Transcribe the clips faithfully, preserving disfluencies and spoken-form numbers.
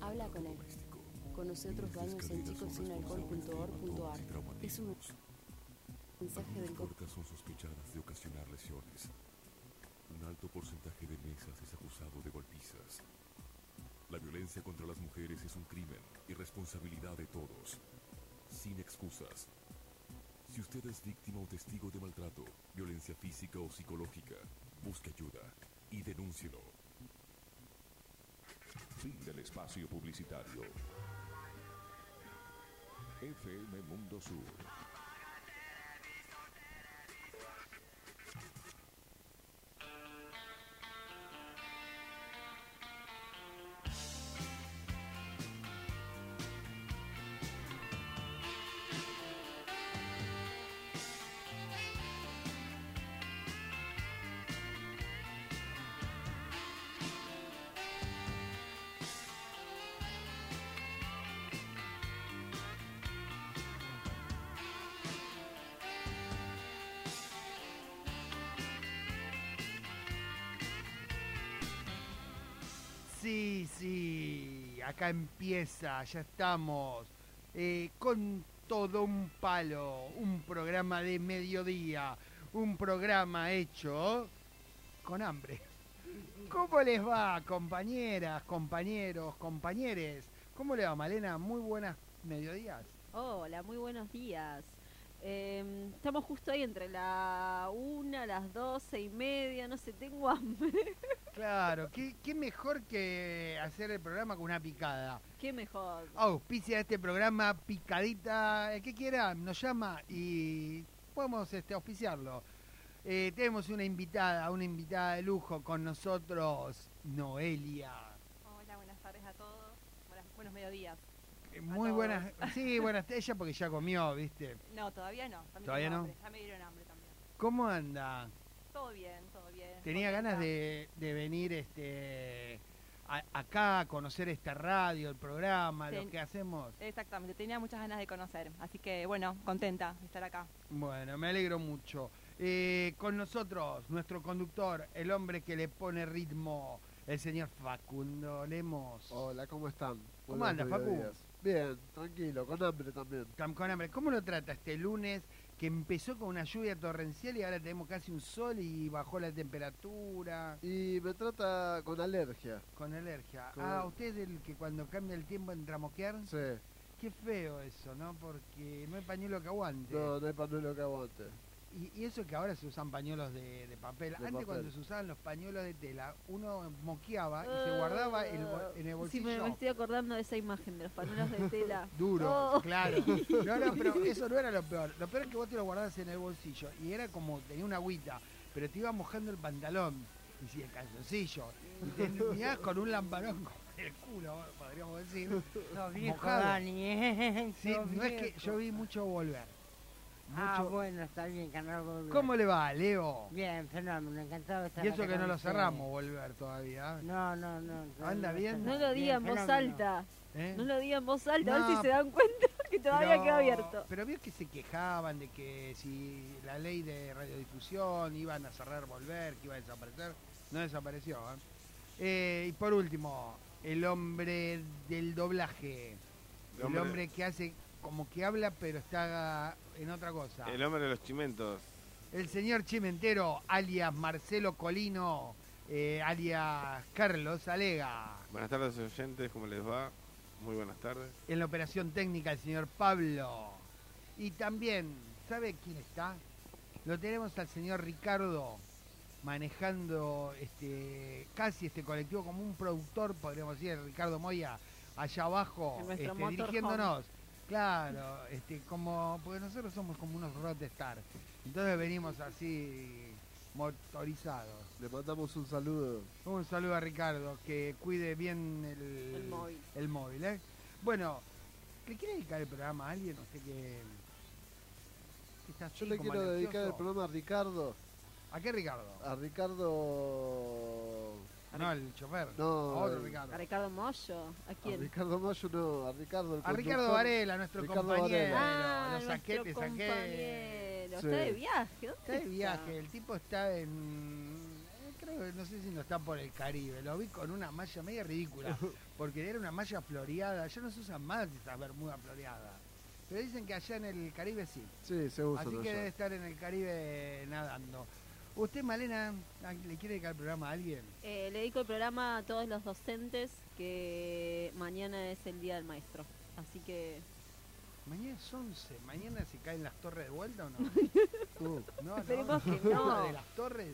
Habla con él. Conoce otros baños en chicos sin alcohol punto org punto ar. Es un mensaje del cortas son sospechadas de ocasionar lesiones. Un alto porcentaje de mesas es acusado de golpizas. La violencia contra las mujeres es un crimen y responsabilidad de todos, sin excusas. Si usted es víctima o testigo de maltrato, violencia física o psicológica, busque ayuda y denúncielo. Fin del espacio publicitario. F M Mundo Sur. Sí, sí, acá empieza, ya estamos, eh, con todo un palo, un programa de mediodía, un programa hecho con hambre. ¿Cómo les va, compañeras, compañeros, compañeres? ¿Cómo le va, Malena? Muy buenas mediodías. Hola, muy buenos días. Eh, estamos justo ahí entre la una, las doce y media, no sé, tengo hambre. Claro, ¿qué, qué mejor que hacer el programa con una picada? Qué mejor. Auspicia este programa, picadita, el que quiera, nos llama y podemos este, auspiciarlo. Eh, tenemos una invitada, una invitada de lujo con nosotros, Noelia. Hola, buenas tardes a todos. Buenas, buenos mediodías. Eh, Muy buenas, sí, buenas, ella porque ya comió, ¿viste? No, todavía no. También ¿Todavía tengo no? hambre. Ya me dieron hambre también. ¿Cómo anda? Todo bien, todo bien. Tenía Contenta. ganas de, de venir este a- acá a conocer esta radio, el programa, Ten- lo que hacemos. Exactamente, tenía muchas ganas de conocer. Así que, bueno, contenta de estar acá. Bueno, me alegro mucho. Eh, con nosotros, nuestro conductor, el hombre que le pone ritmo, el señor Facundo Lemos. Hola, ¿cómo están? ¿Cómo Buenos anda, Facu? mediodías. Bien, tranquilo, con hambre también. Cam- Con hambre. ¿Cómo lo trata este lunes que empezó con una lluvia torrencial y ahora tenemos casi un sol y bajó la temperatura? Y me trata con alergia. Con alergia. Con- Ah, ¿usted es el que cuando cambia el tiempo entra a moquear? Sí, Qué feo eso, ¿no? Porque no hay pañuelo que aguante. no, no hay pañuelo que aguante. Y, y eso que ahora se usan pañuelos de, de papel. De Antes papel. cuando se usaban los pañuelos de tela, uno moqueaba y se guardaba el bo- en el Sí, bolsillo. me, me estoy acordando de esa imagen de los panelos de tela. Duro, Oh. claro. No, no, pero eso no era lo peor. Lo peor es que vos te lo guardabas en el bolsillo y era como, tenía una agüita, pero te iba mojando el pantalón y si el calzoncillo. Y te mirabas con un lamparón con el culo, podríamos decir. Los viejos, mojado. Dani, ¿eh? Sí, Los no es que viejos. yo vi mucho volver. Ah, Mucho- bueno, está bien, Canal Volver. ¿Cómo le va, Leo? Bien, fenómeno, encantado de estar Y eso acá que no con lo ustedes. cerramos, volver todavía. No, no, no. ¿Anda bien? No lo diga en Bien, voz fenómeno. alta. ¿Eh? No lo diga en voz alta, a No, ver si se dan cuenta que todavía Pero- queda abierto. Pero vio que se quejaban de que si la ley de radiodifusión iban a cerrar volver, que iba a desaparecer. No desapareció, ¿eh? Eh, y por último, el hombre del doblaje. El El hombre- hombre que hace como que habla pero está en otra cosa. El hombre de los chimentos. El señor Chimentero, alias Marcelo Colino, eh, alias Carlos Alega. Buenas tardes, oyentes, ¿cómo les va? Muy buenas tardes. En la operación técnica el señor Pablo. Y también, ¿sabe quién está? Lo tenemos al señor Ricardo manejando este casi este colectivo como un productor, podríamos decir, Ricardo Moya, allá abajo, En nuestro este, motorhome. dirigiéndonos. Claro, este, como, porque nosotros somos como unos rockstar. Entonces venimos así motorizados. Le mandamos un saludo. Un saludo a Ricardo, que cuide bien el, El móvil. el móvil, ¿eh? Bueno, ¿le quiere dedicar el programa a alguien? Usted que, que está así Yo le como quiero dedicar el alergioso. programa a Ricardo. ¿A qué Ricardo? A Ricardo... No, el chofer. No, A otro el- Ricardo. ¿A Ricardo Mollo? ¿A A quién? Ricardo Mayo no, a Ricardo el A Ricardo conductor. Varela, nuestro Ricardo compañero. Varela. Ah, lo saqué, te nuestro saqué. compañero. Sí. Está de viaje. ¿Dónde Está de viaje, el tipo está en... eh, creo creo que no sé si no está por el Caribe, lo vi con una malla media ridícula, porque era una malla floreada, ya no se usan más esas bermudas floreadas. Pero dicen que allá en el Caribe sí. Sí, se usa. Así que debe estar en el Caribe nadando. ¿Usted, Malena, le quiere dedicar el programa a alguien? Eh, le dedico el programa a todos los docentes, que mañana es el Día del Maestro. Así que... Mañana es once, ¿mañana se caen las torres de vuelta o no? Uh, no, Esperemos no, que no. La de las torres.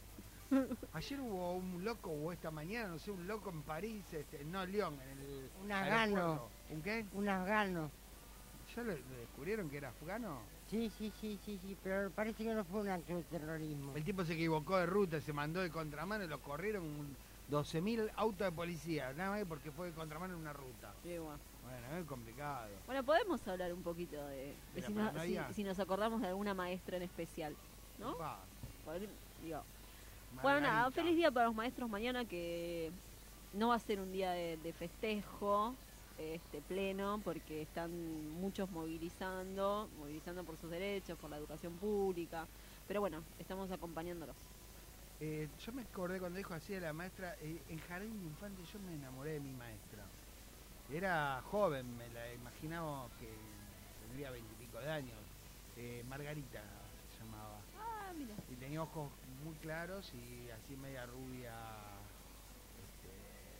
Ayer hubo un loco, o esta mañana, no sé, un loco en París, este, no, Lyon, en el Un afgano. aeropuerto. ¿Un qué? Un afgano. ¿Ya lo, lo descubrieron que era afgano? Sí, sí, sí, sí, sí, pero parece que no fue un acto de terrorismo. El tipo se equivocó de ruta, se mandó de contramano y lo corrieron doce mil autos de policía, nada más que porque fue de contramano en una ruta. Sí, bueno. Bueno, es complicado. Bueno, podemos hablar un poquito de, de ¿De la si, nos, si, paranoia? si nos acordamos de alguna maestra en especial, ¿no? Opa, Por- digo. Bueno, nada, Margarita. feliz día para los maestros mañana, que no va a ser un día de, de festejo este pleno, porque están muchos movilizando, movilizando por sus derechos, por la educación pública, pero bueno, estamos acompañándolos. Eh, yo me acordé cuando dijo así de la maestra, eh, en jardín de infantes yo me enamoré de mi maestra. Era joven, me la imaginaba que tendría veintipico de años. Eh, Margarita se llamaba. Ah, mira. Y tenía ojos muy claros y así media rubia. Este,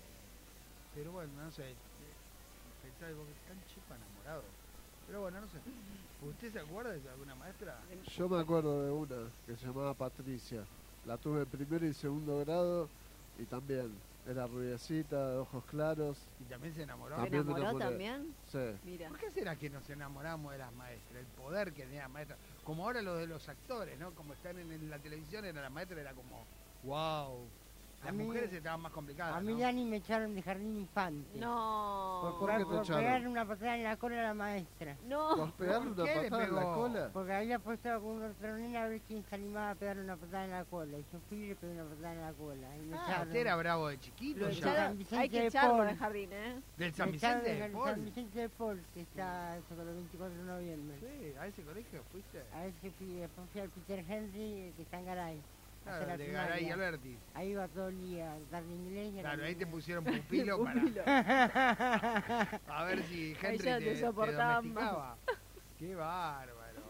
pero bueno, no sé. eh, Pensaba, porque tan chico enamorado. Pero bueno, no sé. ¿Usted se acuerda de alguna maestra? Yo me acuerdo de una que se llamaba Patricia. La tuve en primero y segundo grado y también era rubiecita, de ojos claros. ¿Y también se enamoró? ¿Se También me enamoró enamoré. también? Sí. Mira. ¿Por qué será que nos enamoramos de las maestras? El poder que tenía la maestra. Como ahora lo de los actores, ¿no? Como están en, en la televisión, era la maestra, era como, wow. Las A mí- mujeres estaban más complicadas, A mí ¿no? ya ni me echaron de jardín infante. No. Por, ¿Por qué te por echaron? pegarle una patada en la cola a la maestra. No. ¿Por pegarle ¿Por una qué le patada en la pegó? cola? Porque había puesto con otra nena a ver quién se animaba a pegarle una patada en la cola. Y yo fui y le pegué una patada en la cola. Y me Ah, echaron. usted era bravo de chiquito Lo ya. echaron. echaron- Vicente hay que de echarlo Paul. del jardín, ¿eh? Del San Me echaron Vicente de del Paul. San Vicente de Paul, que está sobre el veinticuatro de noviembre. Sí, a ese colegio fuiste. A ver si fui, después fui al Peter Henry, que está en Garay. a hacer Claro, la de primaria. Garay y Alberti. Ahí iba todo el día, dar de inglés. y era Claro, ahí te inglés. pusieron pupilo para Pupilo. a ver si Ahí Henry ya te, te te soportaban domesticaba. Qué bárbaro.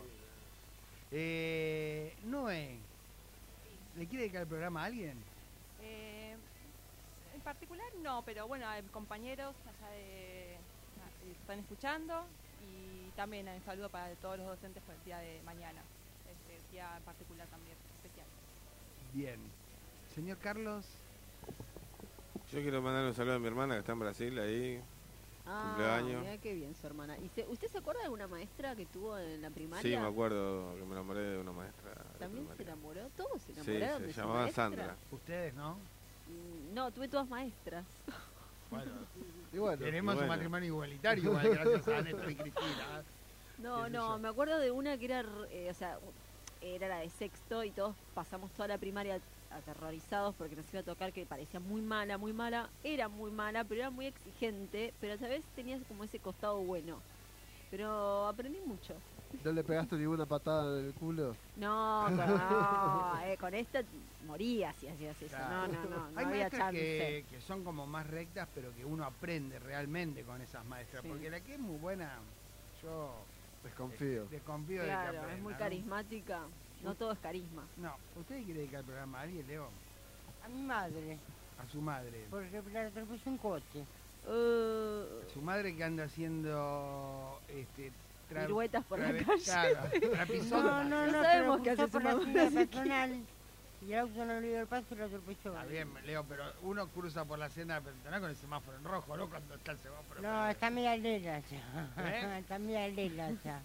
Eh, Noé, ¿le quiere dedicar el programa a alguien? Eh, en particular no, pero bueno, hay compañeros allá de, eh, están escuchando y también un saludo para todos los docentes por el día de mañana, este día en particular también, especial. Bien. Señor Carlos, Yo quiero mandar un saludo a mi hermana que está en Brasil ahí. Ah, Cumpleaños. mira qué bien su hermana. ¿Y se- usted se acuerda de alguna maestra que tuvo en la primaria? Sí, me acuerdo que me enamoré de una maestra. de ¿También se primaria. enamoró? ¿Todos se Sí, enamoraron se de su llamaba maestra? Sandra. ustedes, ¿no? Mm, No, tuve todas maestras. Bueno, Y bueno, tenemos bueno. un matrimonio igualitario, igual, gracias a Néstor y Cristina. No, qué sé no, yo. me acuerdo de una que era, eh, o sea, era la de sexto y todos pasamos toda la primaria aterrorizados porque nos iba a tocar, que parecía muy mala, muy mala. Era muy mala, pero era muy exigente, pero a la vez tenía como ese costado bueno. Pero aprendí mucho. ¿no le pegaste ninguna patada en el culo? No, con, no, eh, con esta moría si hacías eso. Claro. No, no, no, no Hay había maestras chance. que, que son como más rectas, pero que uno aprende realmente con esas maestras. Sí. Porque la que es muy buena, yo Desconfío. eh, desconfío de que Claro, es aprenda, muy ¿no? carismática. No todo es carisma. No, ¿usted quiere dedicar el programa a alguien, Leo? A mi madre, A su madre. porque le atropelló un coche. Uh, Su madre que anda haciendo este, tra- Piruetas por la trabe- calle. claro, trapisondas. No, no, No no, sabemos pero qué hace cruzó su por la mamá, senda así que- peatonal y el auto no le dio el paso y lo atropelló. Está bien, Leo, pero uno cruza por la senda peatonal con el semáforo en rojo, ¿no? Cuando está el semáforo. No, verde. está media lela ya. ¿Eh? Está media lela ya.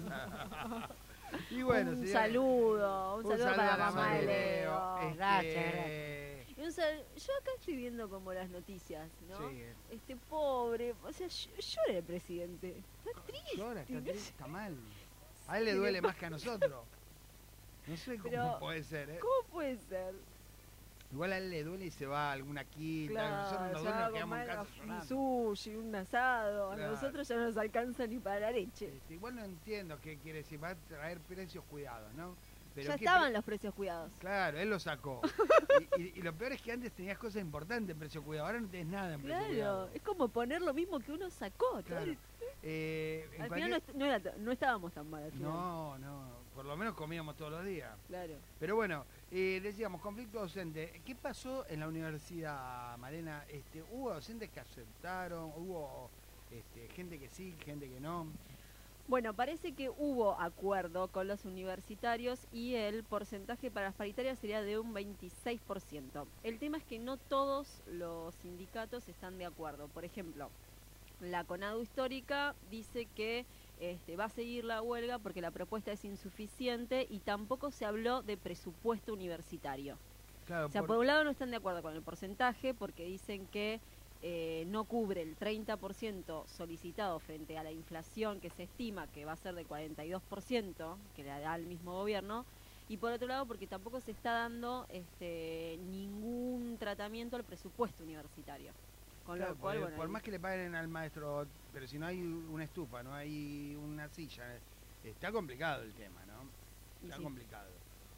Y bueno, un señores, saludo, un, saludo, para la mamá de Leo. Este, Gracias, Y un sal- yo acá estoy viendo como las noticias, ¿no? Sí, Este pobre, o sea, ll- llora el presidente. Está triste. llora, está, no triste, sé está mal. A él le duele más que a nosotros. No sé cómo Pero, puede ser, ¿eh? ¿Cómo puede ser? Igual a él le duele y se va a alguna quita. Claro, nosotros nos se duele y va nos a quedamos en comer casa un llorando. sushi, un asado. Claro. A nosotros ya no nos alcanza ni para la leche. Este, igual no entiendo qué quiere decir. Va a traer precios cuidados, ¿no? Pero ya qué estaban pe- los precios cuidados. Claro, él lo sacó. y, y- y lo peor es que antes tenías cosas importantes en precio cuidado, ahora no tenés nada en precio Claro, cuidado. es como poner lo mismo que uno sacó. todo Claro. el- Eh, en Al cualquier- final no, est- no era t- no estábamos tan mal al final. no, no, por lo menos comíamos todos los días. Claro. Pero bueno, eh, decíamos, conflicto docente. ¿Qué pasó en la universidad, Malena? Este, ¿Hubo docentes que aceptaron? ¿Hubo este, gente que sí, gente que no? Bueno, parece que hubo acuerdo con los universitarios y el porcentaje para las paritarias sería de un veintiséis por ciento. El tema es que no todos los sindicatos están de acuerdo. Por ejemplo, la CONADU Histórica dice que este, va a seguir la huelga porque la propuesta es insuficiente y tampoco se habló de presupuesto universitario. Claro, O sea, por- por un lado no están de acuerdo con el porcentaje porque dicen que eh, no cubre el treinta por ciento solicitado frente a la inflación que se estima que va a ser de cuarenta y dos por ciento, que le da el mismo gobierno, y por otro lado porque tampoco se está dando este, ningún tratamiento al presupuesto universitario. Con claro, lo cual, por, bueno, por ahí- más que le paguen al maestro, pero si no hay una estufa, no hay una silla, eh, está complicado el tema, ¿no? y Está sí. complicado.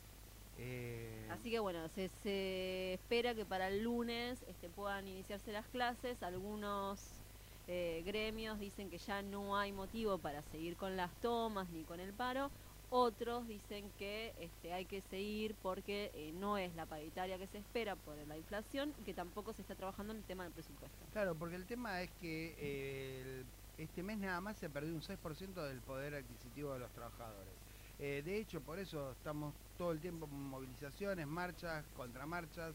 Eh, Así que bueno, se, se espera que para el lunes este, puedan iniciarse las clases. Algunos eh, gremios dicen que ya no hay motivo para seguir con las tomas ni con el paro. Otros dicen que este, hay que seguir porque eh, no es la paritaria que se espera por la inflación y que tampoco se está trabajando en el tema del presupuesto. Claro, porque el tema es que eh, el- este mes nada más se perdió un seis por ciento del poder adquisitivo de los trabajadores. Eh, de hecho, por eso estamos todo el tiempo en movilizaciones, marchas, contramarchas.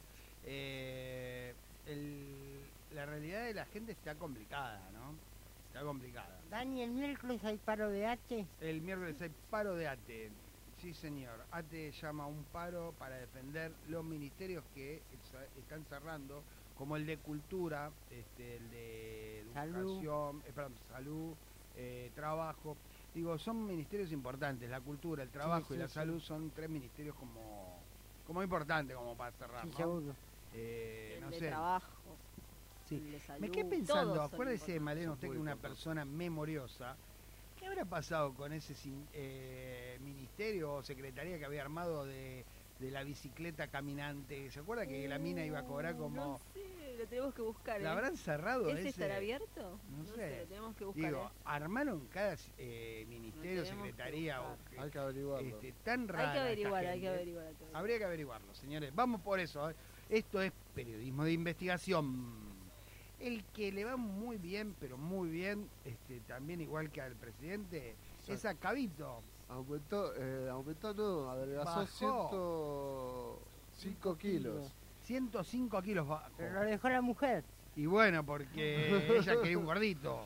Eh, el- la realidad de la gente está complicada, ¿no? Está complicada. Dani, el miércoles hay paro de H. El miércoles hay paro de A T E. Sí, señor. A T E llama a un paro para defender los ministerios que exa- están cerrando, como el de Cultura, este, el de Salud. Educación, eh, perdón, Salud, eh, Trabajo. Digo, son ministerios importantes. La Cultura, el Trabajo sí, y la sí. Salud son tres ministerios como, como importantes como para cerrar, Sí, ¿no? seguro. Eh, el no de sé. trabajo, Sí. el de salud, Me quedé todos pensando, son acuérdese, importantes. Malena, Son usted que muy es una importantes. persona memoriosa, ¿qué habrá pasado con ese sin- eh, ministerio o secretaría que había armado de, de la bicicleta caminante? ¿Se acuerda que la mina iba a cobrar Uh, como... No sé, lo tenemos que buscar. ¿La ¿eh? habrán cerrado ¿Ese ese? estará abierto? No No sé. sé, lo tenemos que buscar. Digo, ¿eh? armaron cada eh, ministerio, Lo tenemos que secretaría, o buscar. que- Hay que averiguarlo. este, tan rara Hay que esta averiguar, hay que gente. averiguar. hay que averiguar. Habría que averiguarlo, señores. Vamos por eso. ¿eh? Esto es periodismo de investigación. El que le va muy bien, pero muy bien, este, también igual que al presidente, Sí. es a Cabito. Aumentó, eh, aumentó no, adelgazó Bajó. ciento cinco kilos. ciento cinco kilos bajo. Pero lo dejó la mujer. Y bueno, porque ella quería un gordito.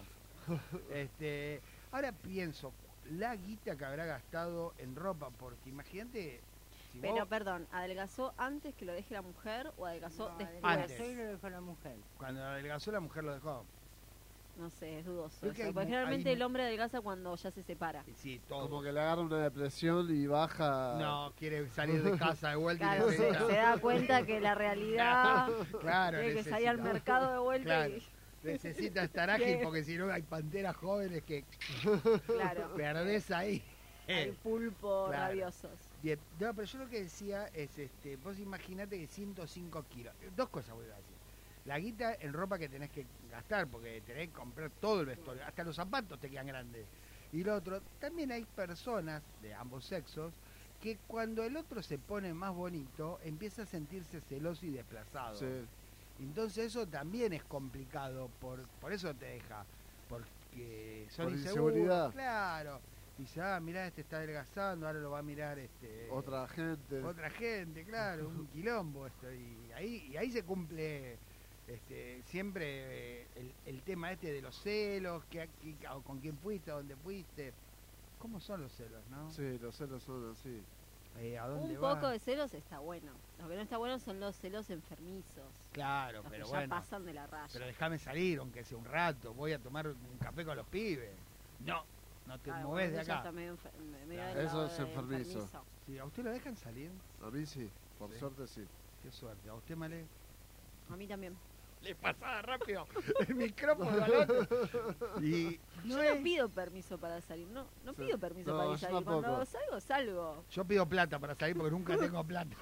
Este, ahora pienso, la guita que habrá gastado en ropa, porque imagínate... si Pero vos- perdón, ¿adelgazó antes que lo deje la mujer o adelgazó No, después? Antes. adelgazó y lo dejó la mujer. cuando adelgazó la mujer lo dejó. No sé, es dudoso. Creo eso, que hay porque mu- generalmente hay- el hombre adelgaza cuando ya se separa. Y sí, todo. Como que le agarra una depresión y baja. No, quiere salir de casa de vuelta Claro, y se, necesita- se da cuenta que la realidad Claro, tiene que necesita- salir al mercado de vuelta Claro. y necesita estar ágil Tiene- porque si no hay panteras jóvenes que claro, perdés ahí. hay pulpo Claro. rabiosos. Bien, no, pero yo lo que decía es, este, vos imaginate que ciento cinco kilos, dos cosas voy a decir. La guita en ropa que tenés que gastar, porque tenés que comprar todo el vestuario, hasta los zapatos te quedan grandes. Y lo otro, también hay personas de ambos sexos que cuando el otro se pone más bonito, empieza a sentirse celoso y desplazado. Sí. Entonces eso también es complicado, por, por eso te deja, porque son Por inseguros, inseguridad. claro. Dice, ah, mirá, este está adelgazando, ahora lo va a mirar este Otra gente. otra gente, claro, un quilombo esto. Y ahí, y ahí se cumple este, siempre eh, el, el tema este de los celos, que, que- o con quién fuiste, a dónde fuiste. ¿Cómo son los celos, no? Sí, los celos son así. Eh, ¿A dónde Un vas? poco de celos está bueno. Lo que no está bueno son los celos enfermizos. Claro, Los pero que ya bueno. pasan de la raya. Pero déjame salir, aunque sea un rato. Voy a tomar un café con los pibes. No, no te Claro, moves de bueno, eso acá. está medio enfer- medio Claro. del Eso lado es de enfermizo. Sí, ¿a usted lo dejan salir? A mí sí, por Sí. suerte sí. Qué suerte. ¿A usted, Male? A mí también. Le pasaba rápido el micrófono al otro. Y no Yo es- no pido permiso para salir, no, no Sí. pido permiso No, para yo ir salir. Cuando tampoco. salgo, salgo. yo pido plata para salir porque nunca tengo plata.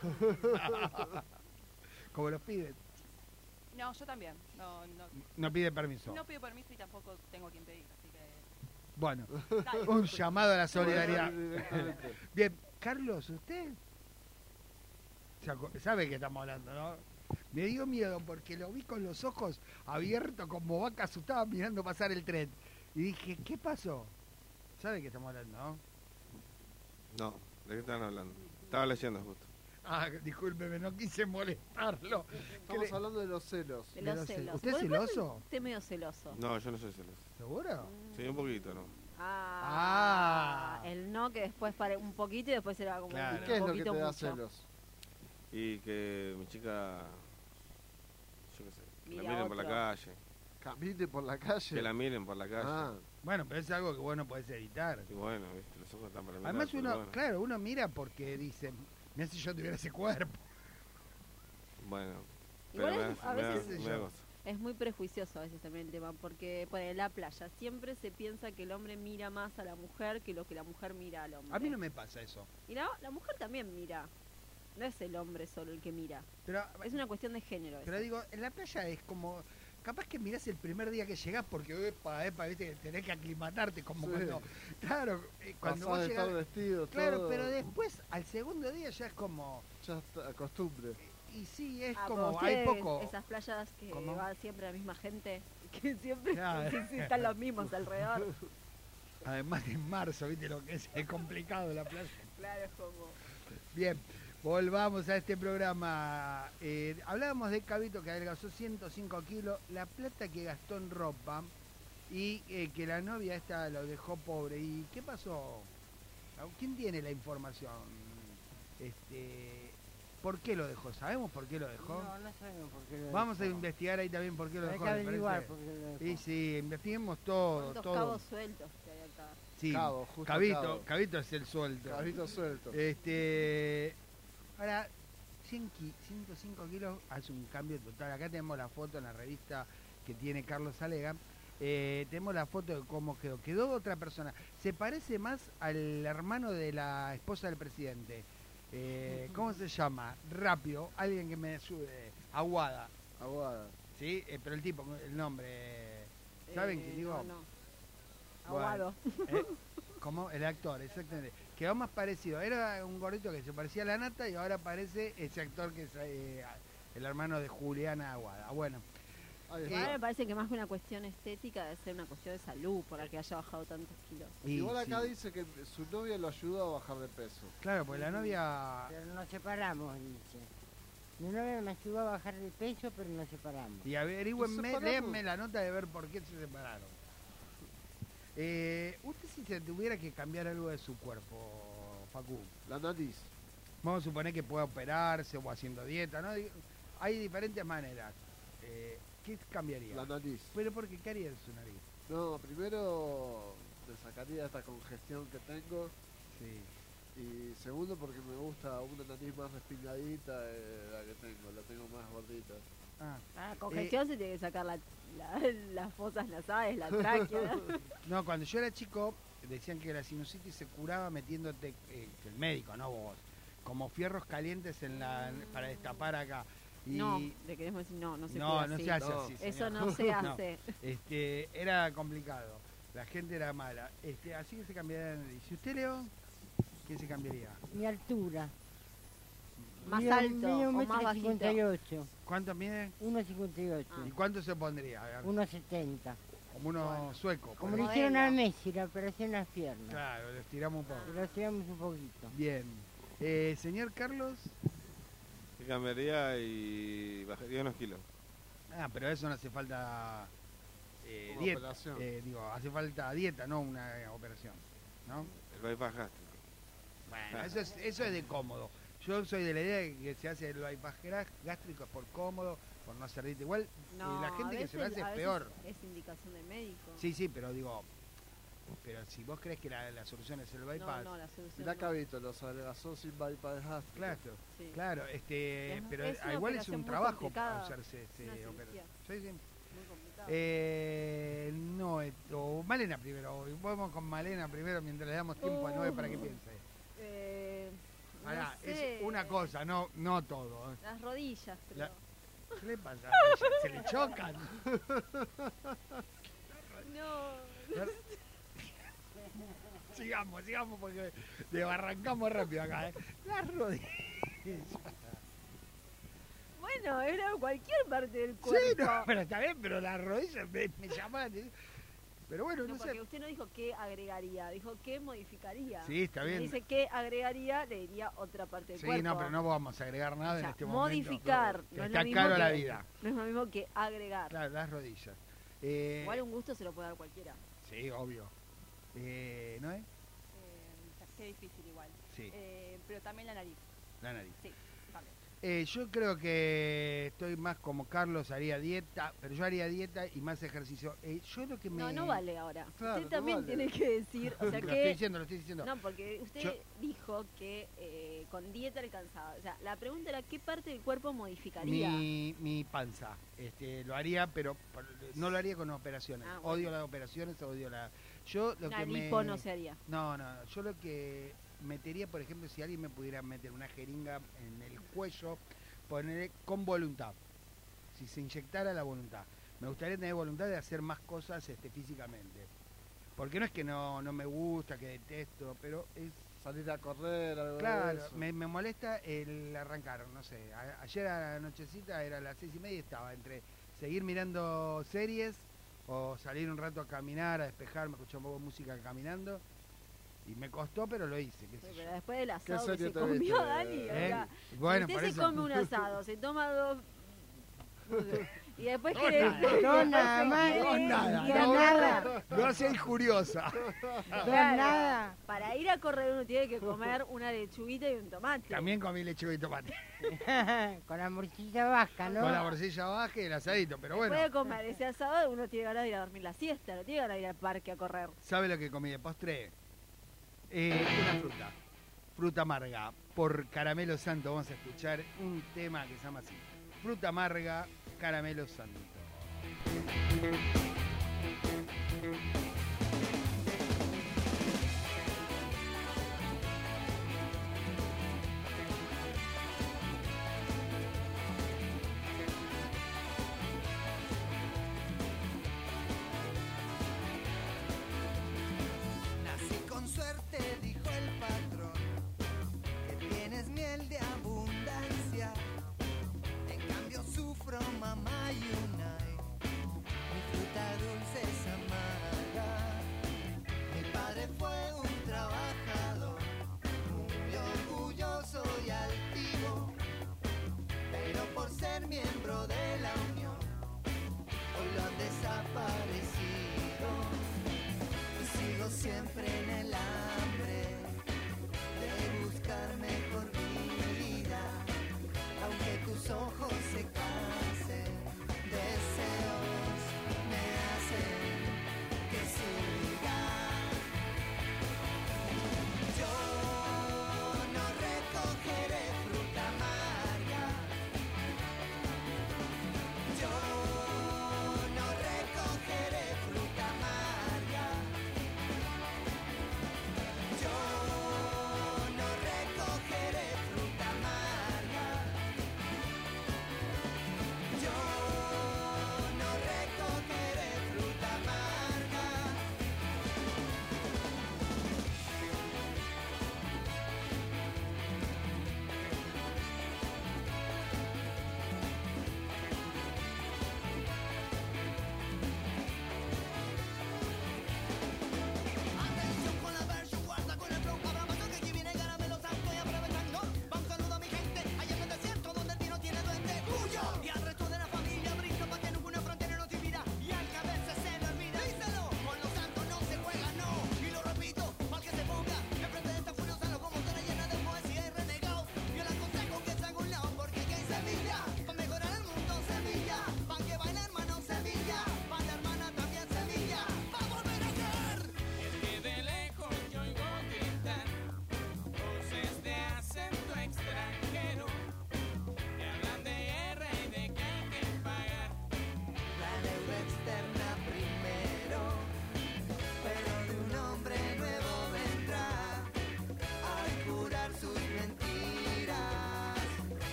Como los pibes. No, yo también. No, no, No pide permiso. no pido permiso y tampoco tengo quien pedir, así que... Bueno, Dale. un llamado a la solidaridad. Directamente. Bien, Carlos, ¿usted se acu- sabe que estamos hablando, no? Me dio miedo porque lo vi con los ojos abiertos como vaca asustada mirando pasar el tren. Y dije, ¿qué pasó? ¿Sabe que estamos hablando, no? No, ¿de qué están hablando? Estaba leyendo justo. Ah, discúlpeme, no quise molestarlo. Estamos ¿Qué le- hablando de los celos. De De los los celos. celos. ¿Usted es Por ejemplo, celoso? Usted es medio celoso. No, yo no soy celoso. ¿Seguro? Sí, un poquito, ¿no? Ah, Ah. el no que después pare un poquito y después era como Claro. un ¿Qué es lo que poquito te da mucho. celos? Y que mi chica, yo qué sé, que Mira la miren por la otro. calle. Camine por la calle. Que la miren por la calle. Ah, Bueno, pero es algo que vos no podés evitar. Y bueno, ¿viste? Los ojos están para mirar. Además pero uno, bueno. claro, uno mira porque dice, mira si yo tuviera ese cuerpo. Bueno, Igual pero me es- da- a me da- veces me yo- da cosa. Es muy prejuicioso a veces también el tema, porque por en la playa siempre se piensa que el hombre mira más a la mujer que lo que la mujer mira al hombre. A mí no me pasa eso. Y la, la mujer también mira. No es el hombre solo el que mira. Pero, Es una cuestión de género. pero eso. digo, en la playa es como, capaz que mirás el primer día que llegás porque, epa, epa, viste, tenés que aclimatarte, como Sí. cuando, claro, eh, cuando pasás vos de llegás, estar vestido, claro, todo. pero después, al segundo día ya es como, Ya está, costumbre. y sí, es Ah, pero como, hay ustedes, poco, Esas playas que ¿Cómo? va siempre la misma gente, que siempre Claro. sí, sí, están los mismos alrededor. además en marzo, viste lo que es, es complicado la playa. Claro, es como... Bien, volvamos a este programa. Eh, hablábamos de Cabito que adelgazó ciento cinco kilos, la plata que gastó en ropa y eh, que la novia esta lo dejó pobre. ¿Y qué pasó? ¿Quién tiene la información? Este, ¿Por qué lo dejó? ¿Sabemos por qué lo dejó? No, no sabemos por qué lo Vamos a dejó. investigar ahí también por qué lo Hay dejó. que ¿le averiguar parece? por qué lo dejó. Sí, sí, investiguemos todo. ¿Cuántos todo. cabos sueltos que hay acá? Sí, Cabo, justo Cabito, cabo. Cabito es el suelto. Cabito suelto. Este, ahora, cien ki- ciento cinco kilos hace un cambio total. Acá tenemos la foto en la revista que tiene Carlos Alega. Eh, tenemos la foto de cómo quedó. Quedó otra persona. Se parece más al hermano de la esposa del presidente. Eh, ¿Cómo se llama? Rápido, alguien que me ayude. Aguada. Aguada. ¿Sí? Eh, pero el tipo, el nombre. ¿Saben Eh, qué digo? No, no. Bueno. Aguado. ¿Eh? Como el actor, exactamente. Quedó más parecido. Era un gordito que se parecía a la nata y ahora parece ese actor que es eh, el hermano de Juliana Aguada. Bueno, Ahí Eh, está. A mí me parece que más que una cuestión estética debe ser una cuestión de salud por la que haya bajado tantos kilos. y Igual acá sí. dice que su novia lo ayudó a bajar de peso. Claro, pues la novia. Pero nos separamos, dice. Mi novia me ayudó a bajar de peso, pero nos separamos. Y averigüenme, separamos. léanme la nota de ver por qué se separaron. Eh, usted si se tuviera que cambiar algo de su cuerpo, Facu, La nariz. vamos a suponer que pueda operarse o haciendo dieta, ¿no? Digo, hay diferentes maneras. Eh, ¿Qué cambiaría? La nariz. Pero porque ¿qué haría en su nariz? No, primero me sacaría esta congestión que tengo. Sí. Y segundo porque me gusta una nariz más respingadita de la que tengo. La tengo más gordita. Ah. Ah, congestión se tiene que sacar la, la- las fosas nasales, la tráquea. No, cuando yo era chico decían que la sinusitis se curaba metiéndote, eh, el médico, no vos, como fierros calientes en la para destapar acá. Y No, le queremos decir no, no se no, puede no así. se hace No. así. Eso señor. no se hace. Este, era complicado. La gente era mala. Este, así que se cambiaría de nariz. ¿Y usted, Leo? ¿Qué se cambiaría? Mi altura. Más Mido- alto mido o un más metro bajito. cincuenta y ocho. ¿Cuánto mide? uno cincuenta y ocho. ¿Y cuánto se pondría? A ver, uno setenta. como uno sueco. Como por le Modelo. hicieron a Messi, la operación en las piernas. Claro, le estiramos un poco. Lo tiramos un poquito. Bien. Eh, señor Carlos. Y cambiaría y bajaría unos kilos. Ah, pero eso no hace falta eh, Una dieta. operación. Eh, digo, hace falta dieta, no una eh, operación. ¿No? El bypass gástrico. Bueno, eso es, eso es de cómodo. Yo soy de la idea de que se hace el bypass gra- gástrico es por cómodo, por no hacer dieta. Igual No, eh, la gente a que se lo veces- hace a es veces peor. Es indicación de médico. Sí, sí, pero digo, Pero si vos crees que la, la solución es el bypass... No, no, la solución Mirá no. Cabito, los adelgazó sin bypass gástrico. Claro, Sí. claro, este, Es- pero es una igual es operación un muy trabajo complicada, hacerse este una operación. cirugía. Sí, sí. Muy complicado. Eh, no, eh, o Malena primero, vamos con Malena primero mientras le damos tiempo a Noé para que Uh. piense. Eh, no Pará, sé. es una cosa, no, no todo. ¿eh? Las rodillas, pero... La- ¿Qué le pasa? ¿Se le chocan? No. Sigamos, sigamos porque desbarrancamos rápido acá, ¿eh? Las rodillas. Bueno, era cualquier parte del Sí, cuerpo. no, pero está bien, pero las rodillas me, me llaman la atención. Pero bueno, No, no, porque sé. usted no dijo qué agregaría, dijo qué modificaría. Sí, está Si me bien. dice qué agregaría, le diría otra parte del Sí, cuerpo. no, pero no vamos a agregar nada O en sea, este momento. modificar, Que no es está lo mismo caro que, la vida. No es lo mismo que agregar. Claro, las rodillas. Eh, Igual un gusto se lo puede dar cualquiera. Sí, obvio. Eh, ¿No es? Eh, qué difícil igual. Sí, Eh, pero también la nariz. la nariz. Sí, también. Eh, yo creo que estoy más como Carlos, haría dieta, pero yo haría dieta y más ejercicio. Eh, yo lo que me... No, no vale ahora. Claro, usted no también vale. tiene que decir, o sea Lo que... estoy diciendo, lo estoy diciendo. No, porque usted Yo- dijo que eh, con dieta alcanzaba. O sea, la pregunta era qué parte del cuerpo modificaría. Mi, mi panza, este, lo haría, pero por- no lo haría con operaciones. Ah, bueno. Odio las operaciones, odio la... Yo lo Una que me... lipo no se haría. No, no, no, yo lo que metería, por ejemplo, si alguien me pudiera meter una jeringa en el cuello, poner con voluntad, si se inyectara la voluntad. Me gustaría tener voluntad de hacer más cosas este, físicamente. Porque no es que no, no me gusta, que detesto, pero es... Salir a correr, algo de Claro, eso. me, me molesta el arrancar, no sé. a- ayer a la nochecita era las seis y media y estaba entre seguir mirando series o salir un rato a caminar, a despejarme, escuchar un poco de música caminando. Y me costó, pero lo hice, qué sé Sí, yo. pero después del asado que serie se te comió viste? Dani, o ¿Eh? sea, Bueno, si por usted se eso. come un asado, se toma dos... no sé, y después No, quiere... nada. después No, se nada más. quiere- No, nada, No, no, nada. no seas injuriosa. Dos Claro, nada. Para ir a correr uno tiene que comer una lechuguita y un tomate. También comí lechuga y tomate. Con la morcilla vasca, ¿no? Con la morcilla baja y el asadito, pero bueno. Puede comer ese asado, uno tiene ganas de ir a dormir la siesta, no tiene ganas de ir al parque a correr. ¿Sabe lo que comí de postre? Eh, una fruta. Fruta amarga. Por Caramelo Santo vamos a escuchar un tema que se llama así. Fruta amarga, Caramelo Santo. Nací con suerte, dijo el patrón, que tienes miel de abundancia. En cambio sufro mamá y unai. Mi fruta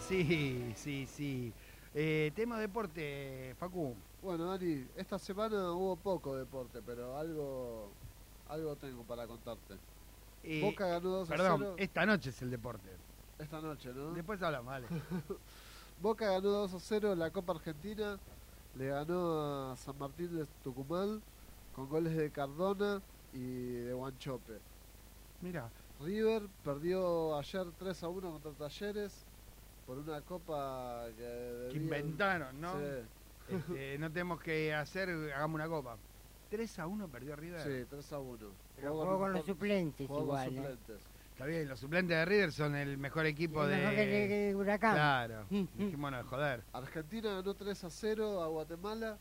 Sí, sí, sí. Eh, tema deporte, Facu. Bueno, Dani, esta semana hubo poco deporte, pero algo algo tengo para contarte. Eh, Boca ganó dos a Perdón, cero. esta noche es el deporte. Esta noche, ¿no? Después hablamos, vale. Boca ganó dos a cero en la Copa Argentina. Le ganó a San Martín de Tucumán con goles de Cardona y de Guanchope. Mira. River perdió ayer tres a uno contra Talleres por una copa que, debían- Que inventaron, ¿no? Sí, Este, no tenemos que hacer, hagamos una copa. tres a uno perdió River. sí, tres a uno. Pero jugó con los suplentes jugó con igual, ¿eh? suplentes. Está bien, los suplentes de River son el mejor equipo El de... mejor que de- que de Huracán. Claro, dijémonos de joder. Argentina ganó tres a cero a Guatemala.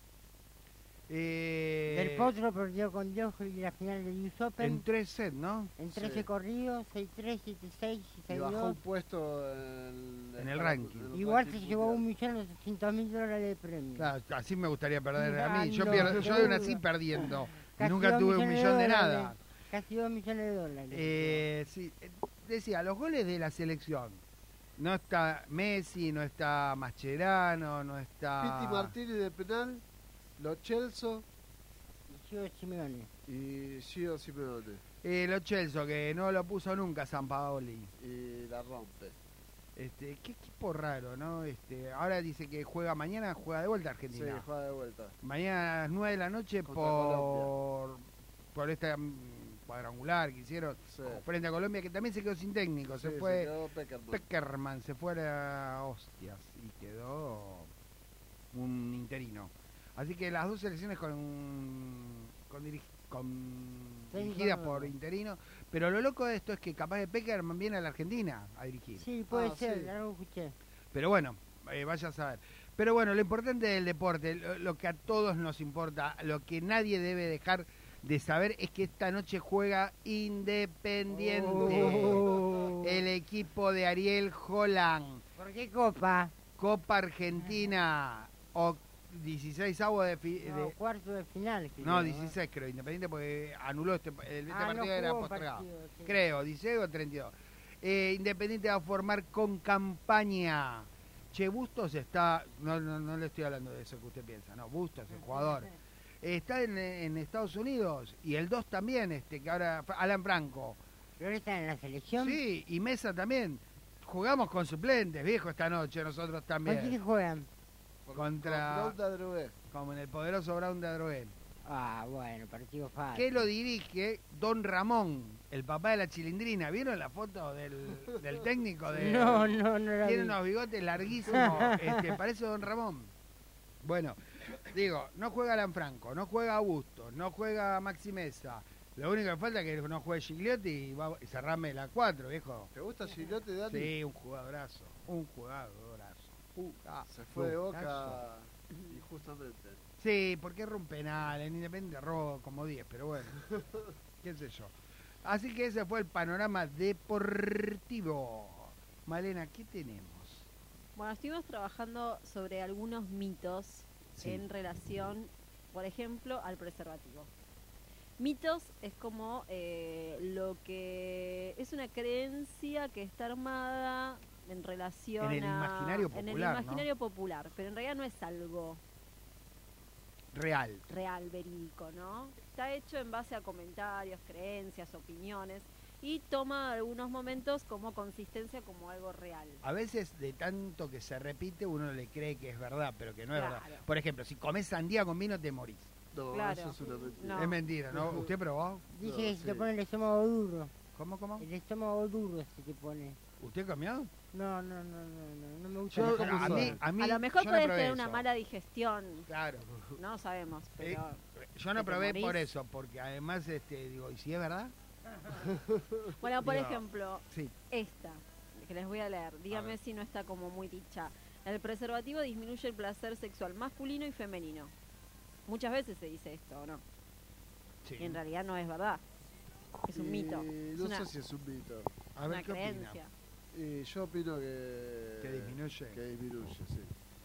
Eh, Del Potro perdió con Djokovic la final del U S Open. en tres sets, ¿no? En trece Sí. corridos, seis tres, siete seis y Y seis bajó un dos. puesto en, En el ranking. en el Igual ranking se llevó un mundial. millón ochocientos mil dólares de premio. Claro, así me gustaría perder a mí. Ah, Yo, no, pierdo, yo de seguro. nací perdiendo. Y Casi nunca dos tuve un millones millón de dólares. nada. Casi dos millones de dólares. Eh, sí, eh, decía, los goles de la selección. No está Messi, no está Mascherano, no está... Piti Martínez de penal, Lo Celso Y Gio Simeone. y Gio Simeone. Eh, Lo Celso, que no lo puso nunca San Paoli. Y la rompe. Este, qué equipo raro, ¿no? Este, ahora dice que juega mañana, juega de vuelta Sí, Argentina. juega de vuelta. Mañana a las nueve de la noche Contra por por esta mm, cuadrangular que hicieron Sí. frente a Colombia, que también se quedó sin técnico. Se Sí, fue quedó Peckerman. Peckerman, se fue a hostias y quedó un interino. Así que las dos selecciones con, con, dirigi- con Técnico dirigidas nuevo. por interino. Pero lo loco de esto es que capaz de Peckerman viene a la Argentina a dirigir. Sí, puede Ah, ser, sí. algo escuché. Pero bueno, eh, vaya a saber. Pero bueno, lo importante del deporte, lo, lo que a todos nos importa, lo que nadie debe dejar de saber es que esta noche juega Independiente, Oh. el equipo de Ariel Holland, ¿Por qué Copa? Copa Argentina, o dieciséis avos de, fi- No, de- cuarto de final. creo, no, ¿eh? dieciséis creo, Independiente porque anuló este, el, este Ah, no partido era jugó un postergado. partido, sí. Creo, dieciséis o treinta y dos. Eh, Independiente va a formar con campaña. Che, Bustos está, no, no, no le estoy hablando de eso que usted piensa, no, Bustos, el jugador. Eh, está en, en Estados Unidos y el dos también, este que ahora, Alan Franco. ¿Pero ahora está en la selección? Sí, y Mesa también. Jugamos con suplentes, viejo, esta noche nosotros ¿Con quién también. juegan? Con- Contra- con Brown de Adrogué. Como en el poderoso Brown de Adrogué. Ah, bueno, partido fácil. Que lo dirige Don Ramón, el papá de la Chilindrina. ¿Vieron la foto del, del técnico? De, No, no, no la Tiene vi. unos bigotes larguísimos, este, parece Don Ramón. Bueno, digo, no juega Alan Franco, no juega Augusto, no juega Maxi Mesa. Lo único que falta es que no juegue Gigliotti y, va, y cerrame la cuatro, viejo. ¿Te gusta Gigliotti, Dani? Sí, un jugadorazo, un jugadorazo. Jugadorazo. Se fue de Boca injustamente. Sí, porque erró un penal, en Independiente erró como diez, pero bueno, qué sé yo. Así que ese fue el panorama deportivo. Malena, ¿qué tenemos? Bueno, estuvimos trabajando sobre algunos mitos Sí. en relación, por ejemplo, al preservativo. Mitos es como eh, lo que es una creencia que está armada en relación En el a- imaginario en el popular, ¿no? imaginario popular, pero en realidad no es algo Real. real, verídico, ¿no? Está hecho en base a comentarios, creencias, opiniones y toma algunos momentos como consistencia como algo real. A veces de tanto que se repite uno le cree que es verdad, pero que no es Claro. verdad. Por ejemplo, si comes sandía con vino te morís. No, Claro. eso es una mentira. No. Es mentira, ¿no? ¿Usted probó? Dice No, que se te sí. pone el estómago duro. ¿Cómo, cómo? El estómago duro se te pone. ¿Usted comió? No, no, no, no, no, no me gusta. Yo, la ¿cómo a, comida. mí, a mí, A lo mejor yo no puedes probé tener una eso. mala digestión, Claro. no sabemos, Eh, pero yo no ¿Que te probé morís? por eso, porque además, este, digo, ¿y si es verdad? bueno, por Digo, ejemplo, Sí. esta que les voy a leer, dígame ver. si no está como muy dicha. El preservativo disminuye el placer sexual masculino y femenino. Muchas veces se dice esto, ¿o no? Sí. Y en realidad no es verdad. Es un Y mito. Es No una, sé si es un mito. A ver, una ¿qué opina? creencia. Y yo opino que... Que disminuye. Que disminuye, sí.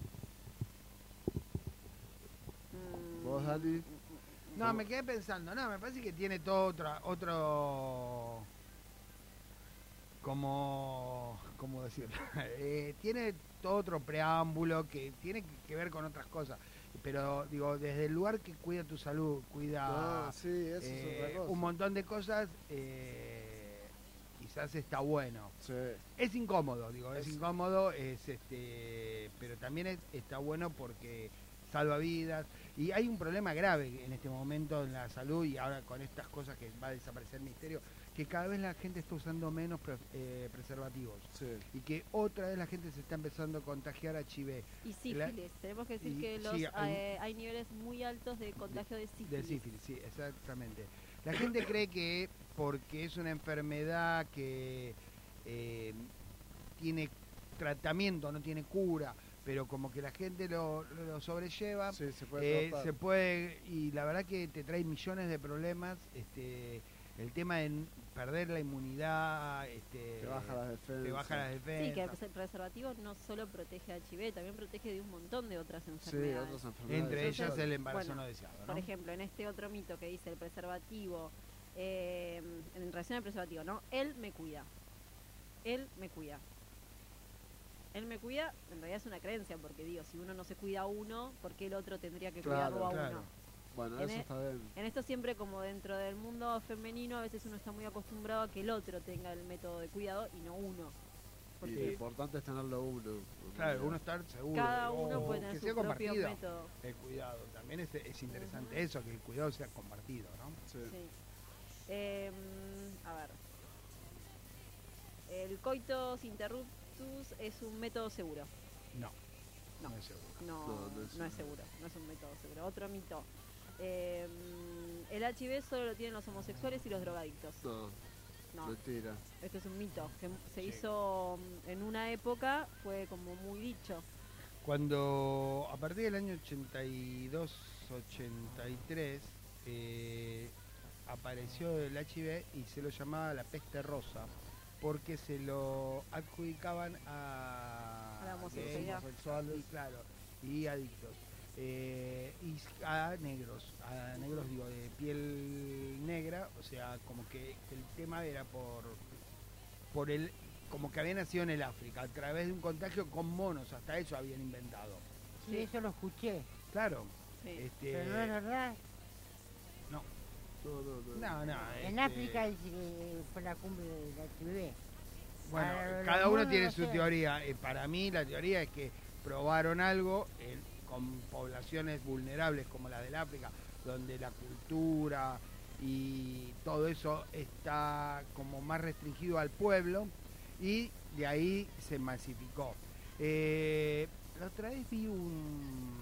Mm, ¿Vos, Dani? No, me quedé pensando, no, me parece que tiene todo otro, otro como, ¿cómo decirlo? Eh, tiene todo otro preámbulo que tiene que ver con otras cosas. Pero, digo, desde el lugar que cuida tu salud, cuida Ah, sí, eso es eh, otra cosa. un montón de cosas, eh, quizás está bueno. Sí. Es incómodo, digo, es, Es- incómodo, es este, pero también es- está bueno porque salva vidas. Y hay un problema grave en este momento en la salud y ahora con estas cosas que va a desaparecer el misterio, que cada vez la gente está usando menos pre- eh, preservativos. Sí. Y que otra vez la gente se está empezando a contagiar H I V. Y sífilis, tenemos que decir y- que los, sí, hay- eh, hay niveles muy altos de contagio de sífilis. De sífilis, sí, exactamente. La gente cree que porque es una enfermedad que eh, tiene tratamiento, no tiene cura, pero como que la gente lo, lo sobrelleva, Sí, se puede eh, tratar. se puede, y la verdad que te trae millones de problemas, este, el tema de n- perder la inmunidad, este, Te baja las defensas. te baja las defensas. Sí, que el preservativo no solo protege a H I V, también protege de un montón de otras Sí, enfermedades. otras enfermedades. Entre ellas Entonces, el embarazo bueno, no deseado, ¿no? Por ejemplo, en este otro mito que dice el preservativo, eh, en relación al preservativo, ¿no? Él me cuida. Él me cuida. Él me cuida, en realidad es una creencia, porque digo, si uno no se cuida a uno, ¿por qué el otro tendría que Claro, cuidarlo a claro. uno? Bueno, En eso e- está bien. En esto siempre como dentro del mundo femenino, a veces uno está muy acostumbrado a que el otro tenga el método de cuidado y no uno. Y Porque lo importante es tenerlo uno. en Claro, realidad. uno estar seguro. cada uno o puede que tener sea su propio compartido. método. El cuidado, también es, es interesante Ujú. eso, que el cuidado sea compartido, ¿no? Sí. Sí. Em, a ver. El coitus interruptus es un método seguro. No, No. no es seguro. No, No, no, no es, es seguro, no es un método seguro. Otro mito. Em, el H I V solo lo tienen los homosexuales y los drogadictos. No, No, mentira. esto es un mito que se Sí. hizo mm, en una época, fue como muy dicho. Cuando a partir del año ochenta y dos, ochenta y tres, eh, apareció el H I V y se lo llamaba la peste rosa, porque se lo adjudicaban a, A la gays, homosexualidad. homosexuales, y claro, y adictos. Eh, y a negros, a negros digo, de piel negra, o sea, como que el tema era por, por el, como que había nacido en el África, a través de un contagio con monos, hasta eso habían inventado. Sí, eso lo escuché. Claro, Sí. este, Pero no es verdad. no, No, no, no. no, no, En este, África dice que fue la cumbre del H I V. bueno, Ah, los cada uno monos tiene no su sé. teoría. Eh, para mí la teoría es que probaron algo en- con poblaciones vulnerables como la del África, donde la cultura y todo eso está como más restringido al pueblo, y de ahí se masificó. Eh, la otra vez vi un,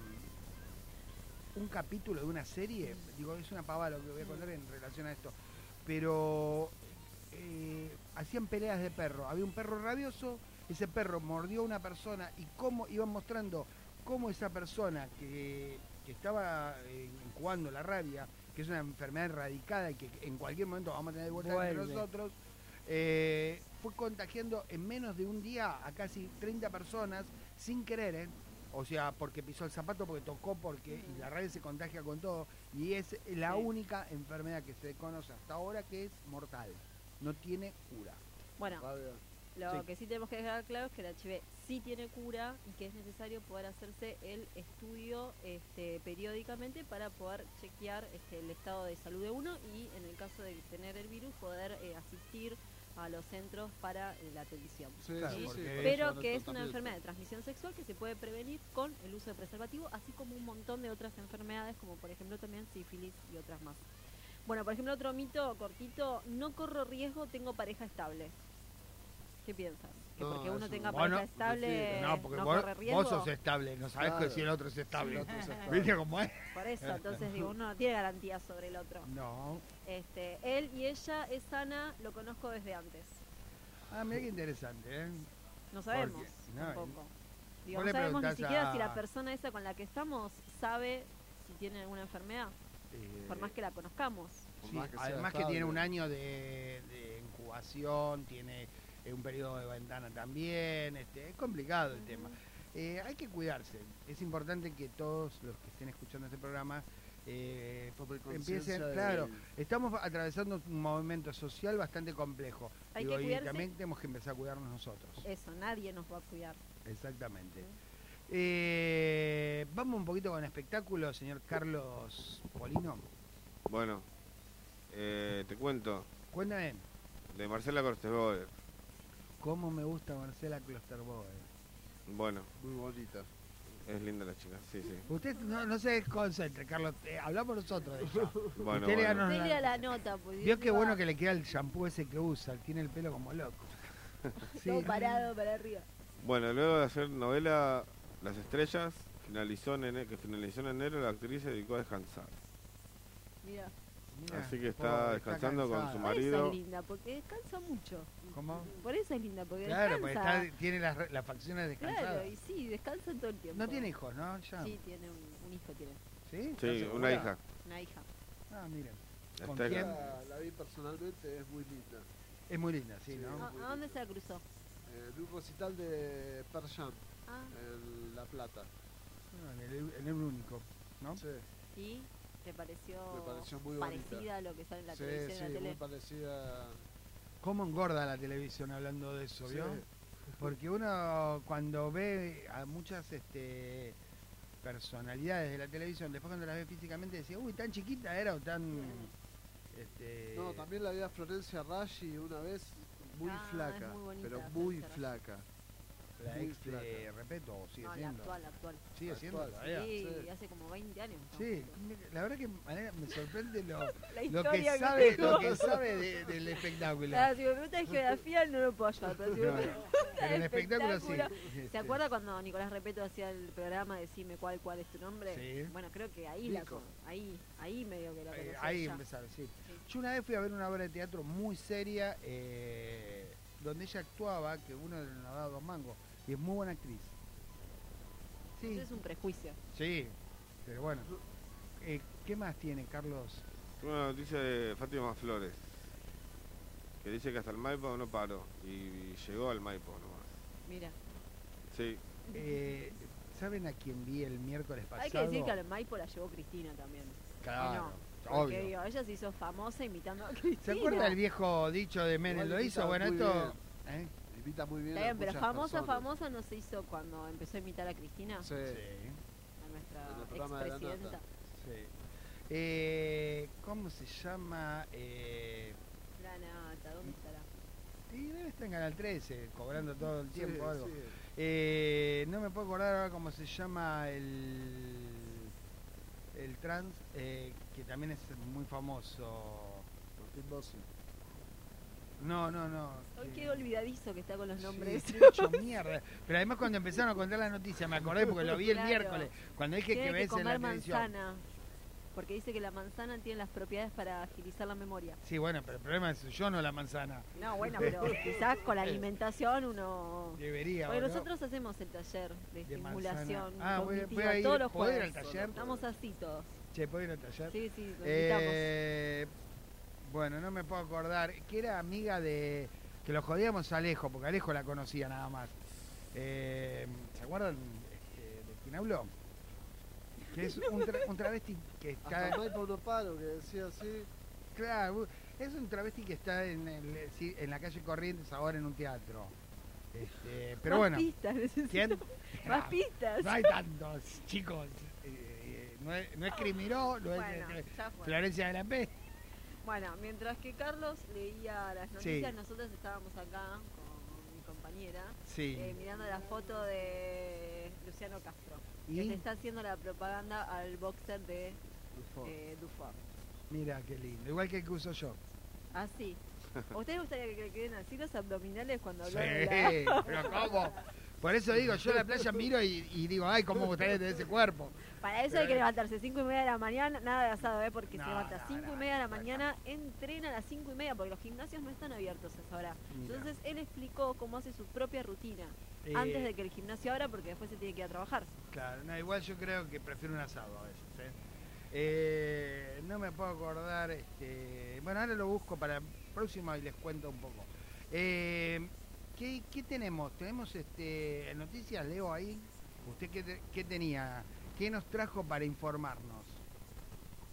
un capítulo de una serie, digo, es una pavada lo que voy a contar en relación a esto, pero eh, hacían peleas de perro. Había un perro rabioso, ese perro mordió a una persona y cómo iban mostrando cómo esa persona que, que estaba eh, incubando la rabia, que es una enfermedad erradicada y que en cualquier momento vamos a tener de vuelta entre Vuelve. nosotros, eh, fue contagiando en menos de un día a casi treinta personas sin querer, ¿eh? O sea, porque pisó el zapato, porque tocó, porque y la rabia se contagia con todo. Y es la Sí. única enfermedad que se conoce hasta ahora que es mortal. No tiene cura. Bueno, Rabia. lo Sí. que sí tenemos que dejar claro es que el H I V sí tiene cura y que es necesario poder hacerse el estudio este, periódicamente para poder chequear este, el estado de salud de uno y en el caso de tener el virus poder eh, asistir a los centros para eh, la atención. Sí, Claro, sí, sí, porque- para Pero llevar el que es una tratamiento. enfermedad de transmisión sexual que se puede prevenir con el uso de preservativo, así como un montón de otras enfermedades, como por ejemplo también sífilis y otras más. Bueno, por ejemplo, otro mito cortito, no corro riesgo, tengo pareja estable. ¿Qué piensas? ¿Que No, porque uno eso tenga no. pareja Bueno, estable no, porque no vos, corre riesgo? vos sos estable, no sabés Claro. si el otro es Sí, estable. el otro es estable. ¿Viste cómo es? Por eso, entonces digo, uno no tiene garantía sobre el otro. No. Este, él y ella es sana, lo conozco desde antes. Ah, mira qué interesante, ¿eh? No sabemos Porque, no, tampoco. Digo, vos no le sabemos ni preguntás siquiera a- si la persona esa con la que estamos sabe si tiene alguna enfermedad, Eh, por más que la conozcamos. Por sí, más que sea además que estable. tiene un año de, de incubación, tiene eh, un periodo de ventana también, este, es complicado el tema. Eh, hay que cuidarse, es importante que todos los que estén escuchando este programa eh, Tome conciencia empiecen, de- claro, estamos atravesando un movimiento social bastante complejo. Hay Digo, que y cuidarse. también tenemos que empezar a cuidarnos nosotros. Eso, nadie nos va a cuidar. Exactamente. Eh, vamos un poquito con espectáculo, señor Carlos Polino. Bueno, eh, te cuento, Cuéntame, de Marcela Cortesboer. ¿cómo me gusta Marcela Klosterboer? Bueno, Muy bonita. es linda la chica, sí, sí. Usted no, no se desconcentre, Carlos, eh, hablamos nosotros de ella. Bueno, Usted le bueno. ganó Usted la- lea la nota, pues. Vio dice, qué bueno va, que le queda el shampoo ese que usa, tiene el pelo como loco. Sí. Todo parado para arriba. Bueno, luego de hacer novela Las Estrellas, finalizó en ene- que finalizó en enero, la actriz se dedicó a descansar. Mira, Mirá, Así que está pobre, descansando con cansada. su por eso marido. es linda, porque descansa mucho. ¿Cómo? Por eso es linda, porque Claro, porque descansa. está- tiene las, re- las facciones descansadas. Claro, y sí, descansa todo el tiempo. No tiene hijos, ¿no? Ya. Sí, tiene un, un hijo, tiene ¿Sí? ¿Estás Sí, segura? una hija. una hija. Ah, miren. ¿Con Está- quién? La, la vi personalmente, es muy linda. Es muy linda, sí, Sí. ¿no? ¿A, a dónde se la cruzó? En un recital de Pearl Jam, Ah, en La Plata. Ah, en, el, en el único, ¿no? Sí, ¿y te pareció, me pareció muy parecida bonita. a lo que sale en la sí, televisión, sí, en la muy tele? parecida. ¿Cómo engorda la televisión hablando de eso, Sí. vio? Porque uno cuando ve a muchas este, personalidades de la televisión, después cuando las ve físicamente decía, uy, tan chiquita era o tan... Este, No, también la vi a Florencia Raggi una vez, muy Ah, es flaca, muy bonita pero Florencia muy Raggi. flaca. la muy ex de flaca. Repeto, o sigue No, la siendo. actual, la actual. Sigue La siendo actual, todavía. Sí, sí. hace como veinte años. ¿no? Sí, la verdad que Malena, me sorprende lo, La lo historia que que sabe, tengo. lo que sabe de- del espectáculo. Ah, si me preguntas de geografía no lo puedo ayudar, pero si me No, preguntas pero el de espectáculo sí. ¿Se Este, acuerda cuando Nicolás Repeto hacía el programa Decime cuál, cuál es tu nombre? Sí. Bueno, creo que ahí la Nico. con- ahí, ahí medio que la Eh, conocí. ahí ya. empezaron, sí. Sí. Yo una vez fui a ver una obra de teatro muy seria eh, donde ella actuaba, que uno le daba dos mangos, y es muy buena actriz. Sí, Eso es un prejuicio. sí, pero bueno. Eh, ¿Qué más tiene, Carlos? Tuve una noticia de Fátima Flores, que dice que hasta el Maipo no paró, y llegó al Maipo nomás. Mira, Sí, Eh, ¿Saben a quién vi el miércoles pasado? hay que decir que al Maipo la llevó Cristina también. Claro, ¿O no? Porque obvio. digo, ella se hizo famosa imitando a Cristina. ¿Se acuerda el viejo dicho de Menem? Igual ¿Lo hizo? imita Bueno, muy esto... ¿eh? Imita muy bien Está a bien, pero muchas famosa, personas. famosa no se hizo cuando empezó a imitar a Cristina, Sí. a En el nuestra programa de la expresidenta. nata. Sí. Eh, ¿Cómo se llama? Eh, La nata, ¿dónde estará? y debe estar en Canal trece, cobrando todo el tiempo Sí, algo. sí. Eh, no me puedo acordar ahora cómo se llama el, el trans, eh, que también es muy famoso. Martín Bossi. No, no, no. Hoy que- qué olvidadizo que está con los nombres. Sí, estoy hecho mierda. Pero además cuando empezaron a contar la noticia me acordé porque lo vi el Claro. miércoles. Cuando dije Tiene que que ves en la comer televisión. manzana, porque dice que la manzana tiene las propiedades para agilizar la memoria. Sí, bueno, pero el problema es yo, no la manzana. No, bueno, pero quizás con la alimentación uno... Debería. Porque ¿o no? nosotros hacemos el taller de, De estimulación manzana. Ah, voy- cognitiva voy a ir- todos los ¿puedo ir jueves. al taller? Estamos así todos. Che, ¿puedo ir al taller? Sí, sí, lo invitamos. Eh, bueno, no me puedo acordar. Que era amiga de... Que lo jodíamos a Alejo, porque Alejo la conocía nada más. Eh, ¿Se acuerdan este, de quién habló? Que es un, tra- un travesti que está... Hasta Maipo no paro, que decía así. Claro, es un travesti que está en, el- sí, en la calle Corrientes ahora en un teatro. Este, pero Más bueno, pistas necesito. ¿quién? Más No, pistas. No hay tantos, chicos. Eh, eh, no es, no es Crimiró, no es Bueno, eh, ya fue. Florencia de la P. Bueno, mientras que Carlos leía las noticias, Sí. nosotros estábamos acá con mi compañera Sí. eh, mirando la foto de Luciano Castro, ¿Y? que se está haciendo la propaganda al boxer de Dufo. eh, Dufour. Mira qué lindo. Igual que el que uso yo. Ah, sí. ¿A ustedes les gustaría que le queden así los abdominales cuando Sí, hablan de la... pero ¿cómo? Por eso digo, yo a la playa miro y, y digo, ay, cómo me gustaría tener ese cuerpo. Para eso hay que levantarse cinco y media de la mañana, nada de asado, ¿eh? Porque No, se levanta no, cinco no, y media de la no, no. mañana, entrena a las cinco y media, porque los gimnasios no están abiertos a esa hora. Mira. Entonces él explicó cómo hace su propia rutina Eh, antes de que el gimnasio abra, porque después se tiene que ir a trabajar. Claro, no, igual yo creo que prefiero un asado a veces. ¿eh? Eh, no me puedo acordar, este, bueno, ahora lo busco para el próximo y les cuento un poco. Eh, ¿qué, qué tenemos? ¿Tenemos este, noticias, Leo, ahí? ¿Usted qué, te- qué tenía? ¿Qué nos trajo para informarnos?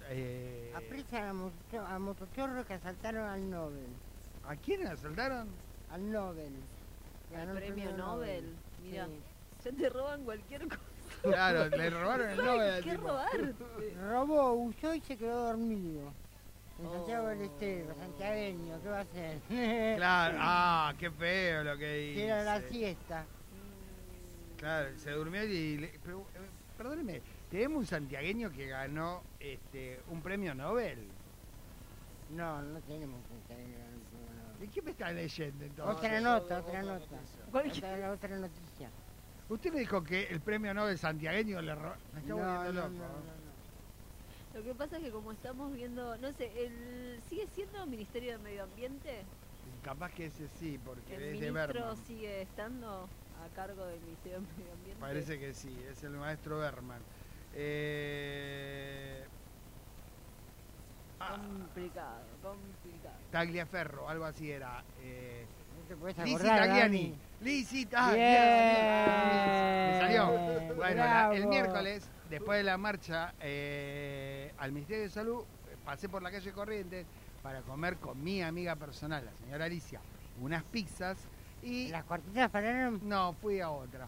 Eh, Apresan a, moto- a motochorros que asaltaron al Nobel. ¿A quién asaltaron? Al Nobel. El premio Nobel. Mira, ya te roban cualquier cosa. Claro, le robaron el Nobel al ¿Qué tipo. robar? Robó, huyó y se quedó dormido. En Oh. Santiago del Estero, santiagueño, ¿qué va a hacer? Claro, ah, qué feo lo que dice. Que era la siesta. Claro, se durmió y... le- pero, eh, perdóneme, tenemos un santiagueño que ganó este un premio Nobel. No, no tenemos un santiagueño que ganó un premio Nobel. ¿De qué me está leyendo entonces? Otra nota, otra nota. Cualquier- Otra, otra noticia. Usted me dijo que el premio Nobel santiagueño le robó. Me está No, no, volviendo no, loco. no, no. Lo que pasa es que como estamos viendo, no sé, el ¿sigue siendo Ministerio de Medio Ambiente? Capaz que ese sí, porque ¿El es de ministro Berman. sigue estando a cargo del Ministerio de Medio Ambiente? Parece que sí, es el maestro Berman. Eh... ah, Complicado, complicado. Tagliaferro, algo así era. Eh... No te puedes Lizzy acordar, Tagliani. Dani. Lizzy Tagliani. Bien. Me salió. Bueno, la- el Bravo. miércoles, después de la marcha eh, al Ministerio de Salud, eh, pasé por la calle Corrientes para comer con mi amiga personal, la señora Alicia, unas pizzas y... ¿Las cuartitas pararon? No, fui a otra.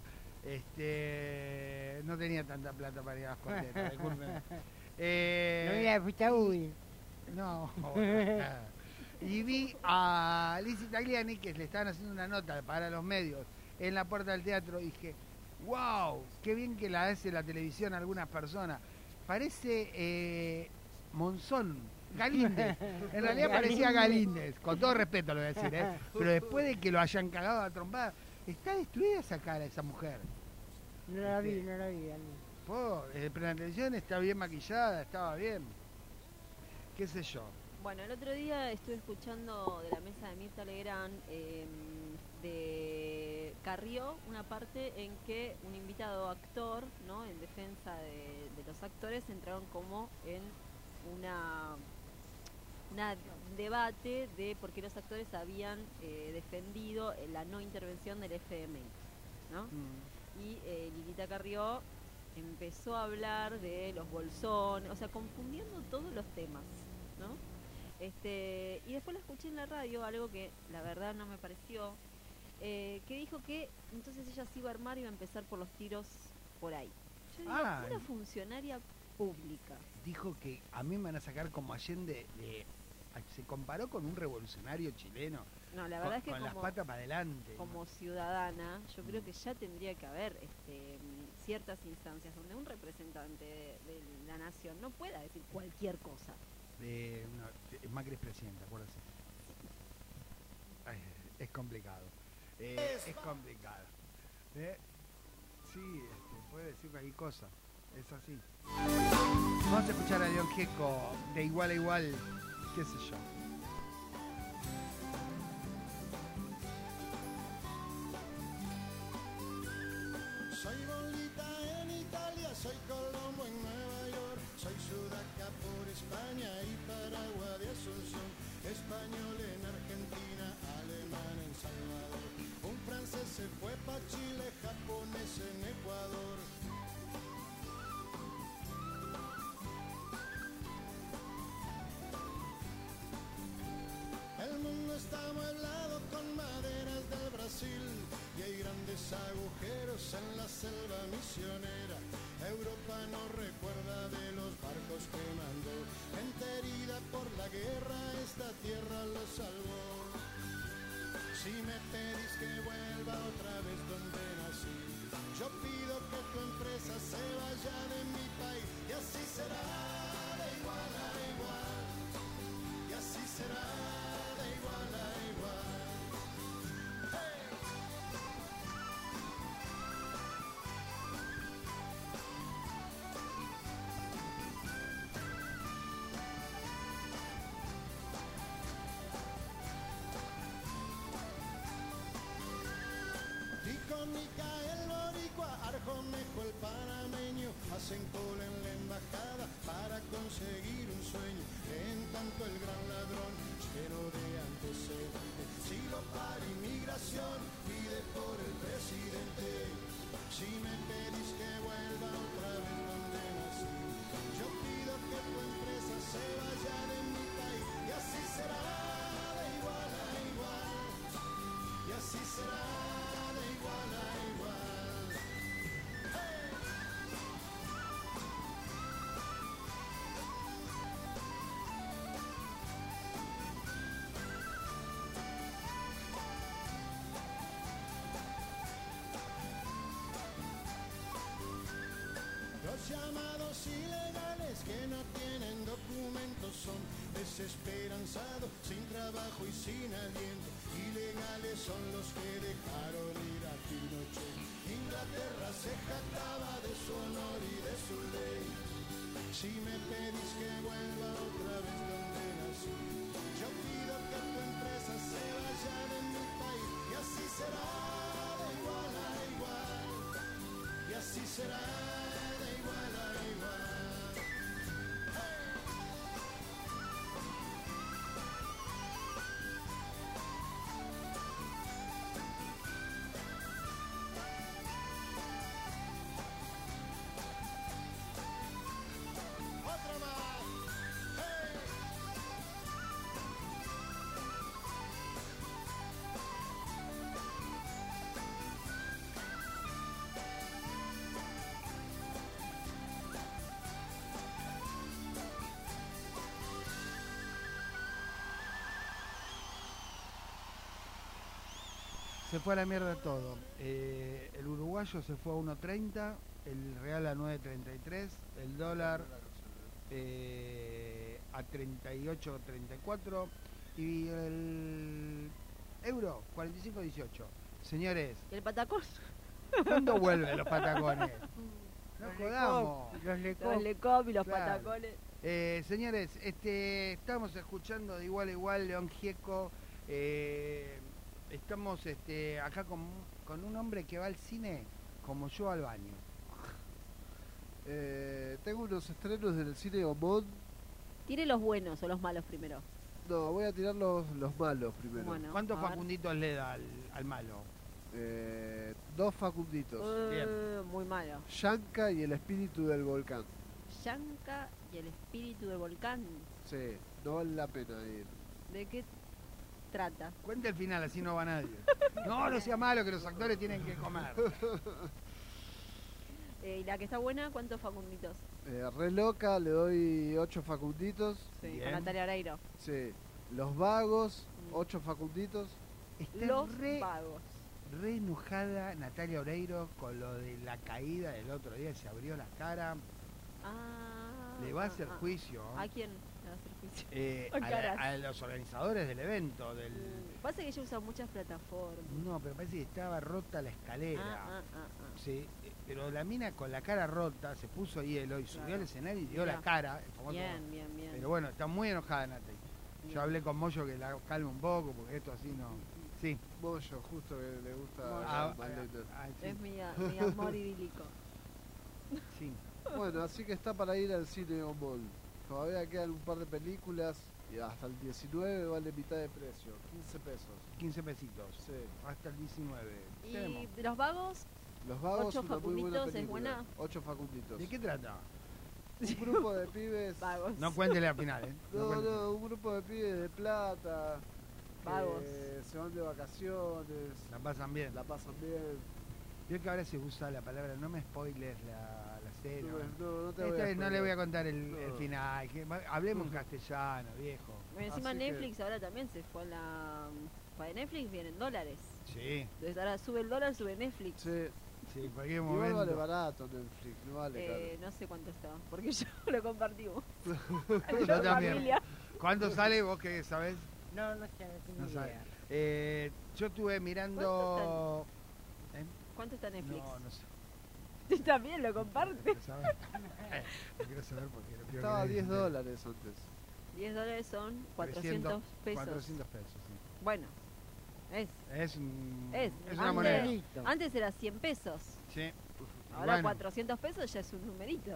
Este, no tenía tanta plata para ir a las cuartetas, discúlpeme. Eh, No mira, fuiste a Uy. no. otra. Y vi a Lizzy Tagliani que le estaban haciendo una nota para los medios en la puerta del teatro y dije, wow, qué bien que la hace la televisión algunas personas. Parece eh, Monzón, Galíndez. En realidad parecía Galíndez, con todo respeto lo voy a decir, ¿eh? Pero después de que lo hayan cagado a trompada, está destruida esa cara, esa mujer. No la vi, no la vi, Dani. Po, eh, pero en la televisión está bien maquillada, estaba bien. Qué sé yo. Bueno, el otro día estuve escuchando de la mesa de Mirta Legrand eh, de Carrió una parte en que un invitado actor, ¿no? En defensa de, de los actores, entraron como en una, una debate de por qué los actores habían eh, defendido la no intervención del F M I, ¿no? Mm. Y eh, Lilita Carrió empezó a hablar de los bolsones, o sea, confundiendo todos los temas, ¿no? Este, y después la escuché en la radio, algo que la verdad no me pareció, eh, que dijo que entonces ella se iba a armar y iba a empezar por los tiros por ahí. Yo digo, Ah, una funcionaria pública. Dijo que a mí me van a sacar como Allende, de- se comparó con un revolucionario chileno, No, la con, verdad es que con las como, patas para adelante. como ciudadana, yo creo que ya tendría que haber este, ciertas instancias donde un representante de, de la nación no pueda decir cualquier cosa. Eh, no, te- Macri es presidente, acuérdate. Ay, es complicado. Eh, es complicado. Eh, sí, este, puede decir cualquier cosa. Es así. Vamos a escuchar a León Gieco de igual a igual, qué sé yo. Soy Bolita en Italia, soy Colombo en Nueva York, soy Sudaca por España y Paraguay de Asunción, español en Argentina, alemán en Salvador, un francés se fue pa' Chile, japonés en Ecuador. El mundo está amueblado con maderas del Brasil y hay grandes agujeros en la selva misionera. Europa no recuerda de los barcos que mandó, gente herida por la guerra, esta tierra lo salvó. Si me pedís que vuelva otra vez donde nací, yo pido que tu empresa se vaya de mi país y así será de igual a igual, y así será. Micael Boricua, Arjomejo el panameño, hacen cola en la embajada para conseguir un sueño. En tanto el gran ladrón, lleno de antecedentes, silo para inmigración, pide por el presidente. Si me pedís que vuelva otra vez donde nací, yo pido que tu empresa los llamados ilegales que no tienen documentos son desesperanzados, sin trabajo y sin aliento. Ilegales son los que dejaron ir a Pinochet. Inglaterra se jactaba de su honor y de su ley. Si me pedís que vuelva otra vez donde nací, yo pido que tu empresa se vaya de mi país. Y así será de igual a igual. Y así será de igual a igual. Otra más. Hey. Se fue a la mierda todo. Eh, el uruguayo se fue a uno treinta, el real a nueve treinta y tres, el dólar eh, a treinta y ocho treinta y cuatro y el euro cuarenta y cinco dieciocho. Señores, ¿Y el patacón? ¿cuándo vuelven los patacones? No Los jodamos. Lecop, Los Lecop. Los Lecop y los Claro. patacones. Eh, señores, este, estamos escuchando de igual a igual León Gieco. Eh, estamos este, acá con, con un hombre que va al cine como yo al baño. Eh, tengo unos estrenos en el cine Omón. ¿Tire los buenos o los malos primero? No, voy a tirar los, los malos primero. Bueno, ¿Cuántos a ver. Facunditos le da al, al malo? Eh, dos Facunditos. Eh, muy malo. Yanka y el espíritu del volcán. Yanka y el espíritu del volcán. Sí, no vale la pena ir. ¿De qué trata? Cuenta el final, así no va nadie. No, no sea malo, que los actores tienen que comer. Eh, ¿Y la que está buena, cuántos facunditos? Eh, re loca, le doy ocho Facunditos. Sí, Bien. con Natalia Oreiro. Sí. Los vagos, ocho Facunditos. Está Los re, vagos. re enojada Natalia Oreiro con lo de la caída del otro día, se abrió la cara. Ah, Le va a hacer ah, juicio. ¿A quién le va a hacer juicio? Eh, Con a, caras. la- a los organizadores del evento. Del... Mm, Pasa que ella usa muchas plataformas. No, pero parece que estaba rota la escalera. Ah, ah, ah, ah. Sí, eh, pero la mina con la cara rota se puso hielo y subió Claro. al escenario y dio Mirá. la cara. El famoso- Bien, bien, bien. Pero bueno, está muy enojada Natalia. Bien. Yo hablé con Moyo que la calme un poco porque esto así no. Sí. Bollo, justo que le gusta Moyo. la Ah, Malena. ah, sí, Es mi, mi amor idílico. sí. Bueno, así que está para ir al cine Omón. Todavía quedan un par de películas y hasta el diecinueve vale mitad de precio, quince pesos. quince pesitos. Sí. Hasta el diecinueve. ¿Y Tenemos. de los vagos? Los vagos, ¿Ocho una muy buena Facunditos es película. buena? Ocho Facunditos. ¿De qué trata? Un grupo de pibes. Vagos. No cuéntele al final, ¿eh? No, cuente. no, un grupo de pibes de plata. Vagos. Que se van de vacaciones. La pasan bien. La pasan bien. Vio que ahora se usa la palabra, no me spoiles la, la serie. No, No, no, no te Esta voy a vez no le spoilear. voy a contar el, No. el final. que- hablemos en castellano, viejo. Bueno, encima Así que- Netflix ahora también se fue a la... Para Netflix vienen dólares. Sí, Entonces ahora sube el dólar, sube Netflix. Sí. sí, en cualquier Igual momento. vale barato Netflix, no vale Eh, no sé cuánto está, porque yo lo compartimos. Yo también. Familia. ¿Cuánto sale vos que sabés? No, no sé, no tengo No idea. sabés. Eh, yo estuve mirando. ¿Eh? ¿Cuánto está Netflix? No, no sé. Tú también lo comparte. ¿Quiero saber? Eh, no quiero saber porque no caro. quiero Estaba a que nadie diez se entere. dólares antes. diez dólares son cuatrocientos pesos. cuatrocientos pesos, sí. Bueno, es. Es, un- Es. es una antes, moneda. Numerito. antes era cien pesos. Sí. Ahora Bueno. cuatrocientos pesos ya es un numerito.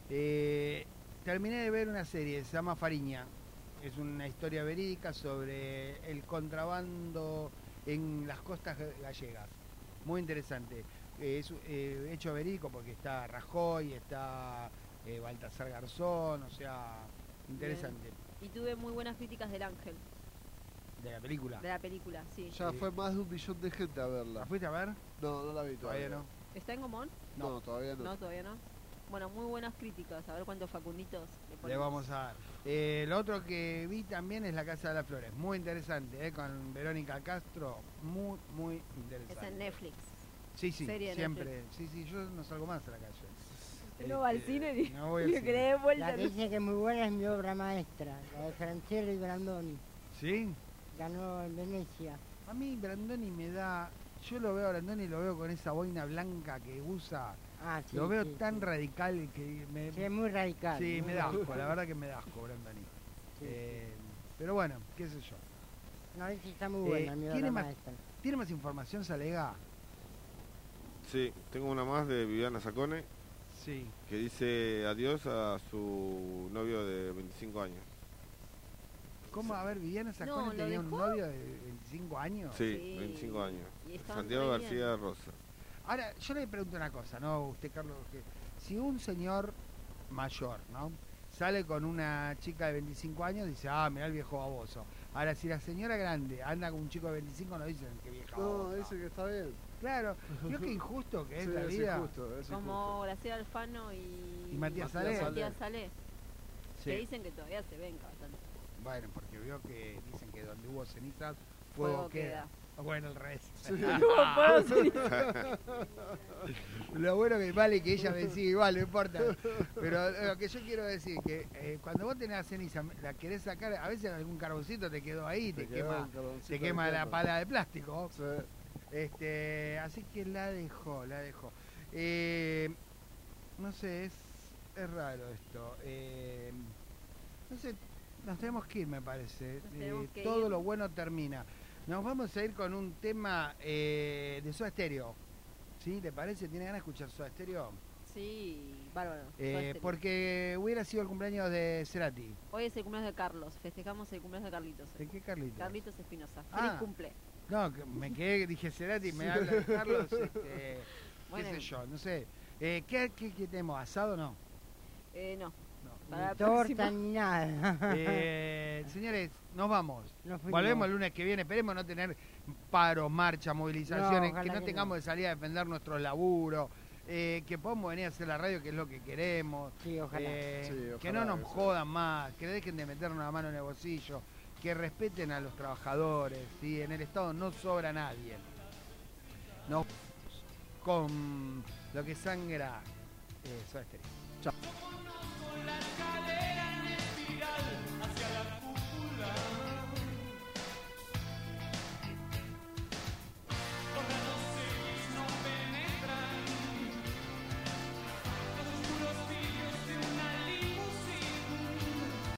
Eh, terminé de ver una serie, se llama Fariña. Es una historia verídica sobre el contrabando en las costas gallegas. Muy interesante. Eh, es eh, hecho verídico porque está Rajoy, está eh, Baltasar Garzón, o sea, interesante. Y tuve muy buenas críticas del Ángel, De la película. de la película, sí. Ya Sí. fue más de un millón de gente a verla. ¿La fuiste a ver? No, no la vi todavía. Todavía no. ¿Está en Gomón? No, todavía no. No, todavía no. Bueno, muy buenas críticas. A ver cuántos facunditos le Le ponemos. vamos a dar. Eh, lo otro que vi también es La Casa de las Flores. Muy interesante, eh, con Verónica Castro. Muy, muy interesante. Es en Netflix. Sí, sí, Serie de siempre. Sí, sí, yo no salgo más a la calle. No va al cine ni no voy al ni cine. que le dé vuelta. La que dice que es muy buena es mi obra maestra, la de Franchelli y Brandoni. ¿Sí? Ganó en Venecia. A mí Brandoni me da... Yo lo veo a Brandoni y lo veo con esa boina blanca que usa. Ah, sí, lo veo sí, tan sí. radical que me... Sí, es muy radical. Sí, muy me da asco, radical. la verdad que me da asco Brandoni. Sí, Eh, pero bueno, qué sé yo. No, esa está muy Eh, buena, mi ¿tiene, obra más, maestra. ¿Tiene más información, Salega? Sí, tengo una más de Viviana Sacone Sí. que dice adiós a su novio de veinticinco años. ¿Cómo? A ver, Viviana Sacone No, ¿lo tenía un dejó? novio de veinticinco años. Sí, Sí. veinticinco años. Y estaban Santiago re García bien. Rosa. Ahora, yo le pregunto una cosa, ¿no? Usted, Carlos, que si un señor mayor, ¿no? Sale con una chica de veinticinco años, dice, ah, mirá el viejo baboso. Ahora, si la señora grande anda con un chico de veinticinco, no dicen que vieja No, babosa. dice que está bien. Claro, yo qué injusto que es Sí, la es vida. injusto, es Como Graciela Alfano y, Y Matías Salé. Matías Salé, Sí. que dicen que todavía se ven cada tanto. Bueno, porque veo que dicen que donde hubo cenizas, fuego, Fuego queda. queda. Bueno, el revés. Fuego Lo bueno que vale que ella me sigue igual, no importa. Pero lo que yo quiero decir que eh, cuando vos tenés la ceniza, la querés sacar, a veces algún carboncito te quedó ahí, te, Te quedó quema, un carboncito te quema de la quema. pala de plástico. Sí. Este, así que la dejó, la dejó. Eh, no sé, es, es raro esto. Eh, no sé, nos tenemos que ir, me parece. Nos tenemos Eh, que todo ir. lo bueno termina. Nos vamos a ir con un tema eh, de Soda Stereo. ¿Sí? ¿Le parece? ¿Tiene ganas de escuchar Soda Stereo? Sí, bárbaro. Eh, Soda Stereo. porque hubiera sido el cumpleaños de Cerati. Hoy es el cumpleaños de Carlos, festejamos el cumpleaños de Carlitos. ¿De qué Carlitos? Carlitos Espinosa. Ah. Feliz cumple. No, que me quedé, dije Cerati, me habla de Carlos. Este, Bueno. qué sé yo, no sé. Eh, ¿qué, qué, qué tenemos? ¿Asado o no? Eh, no. No. Para la Ni torta próxima. ni nada. Eh, señores, nos vamos. Nos fuimos. Volvemos el lunes que viene. Esperemos no tener paros, marchas, movilizaciones, No, que ojalá no que tengamos no. de salir a defender nuestros laburos, eh, que podamos venir a hacer la radio, que es lo que queremos. Sí, ojalá. Eh, Sí, que ojalá no nos que sí. jodan más, que dejen de meternos la mano en el bolsillo, que respeten a los trabajadores. ¿Sí? En el Estado no sobra nadie. Nos con lo que sangra eh, Soda Stereo. Chao.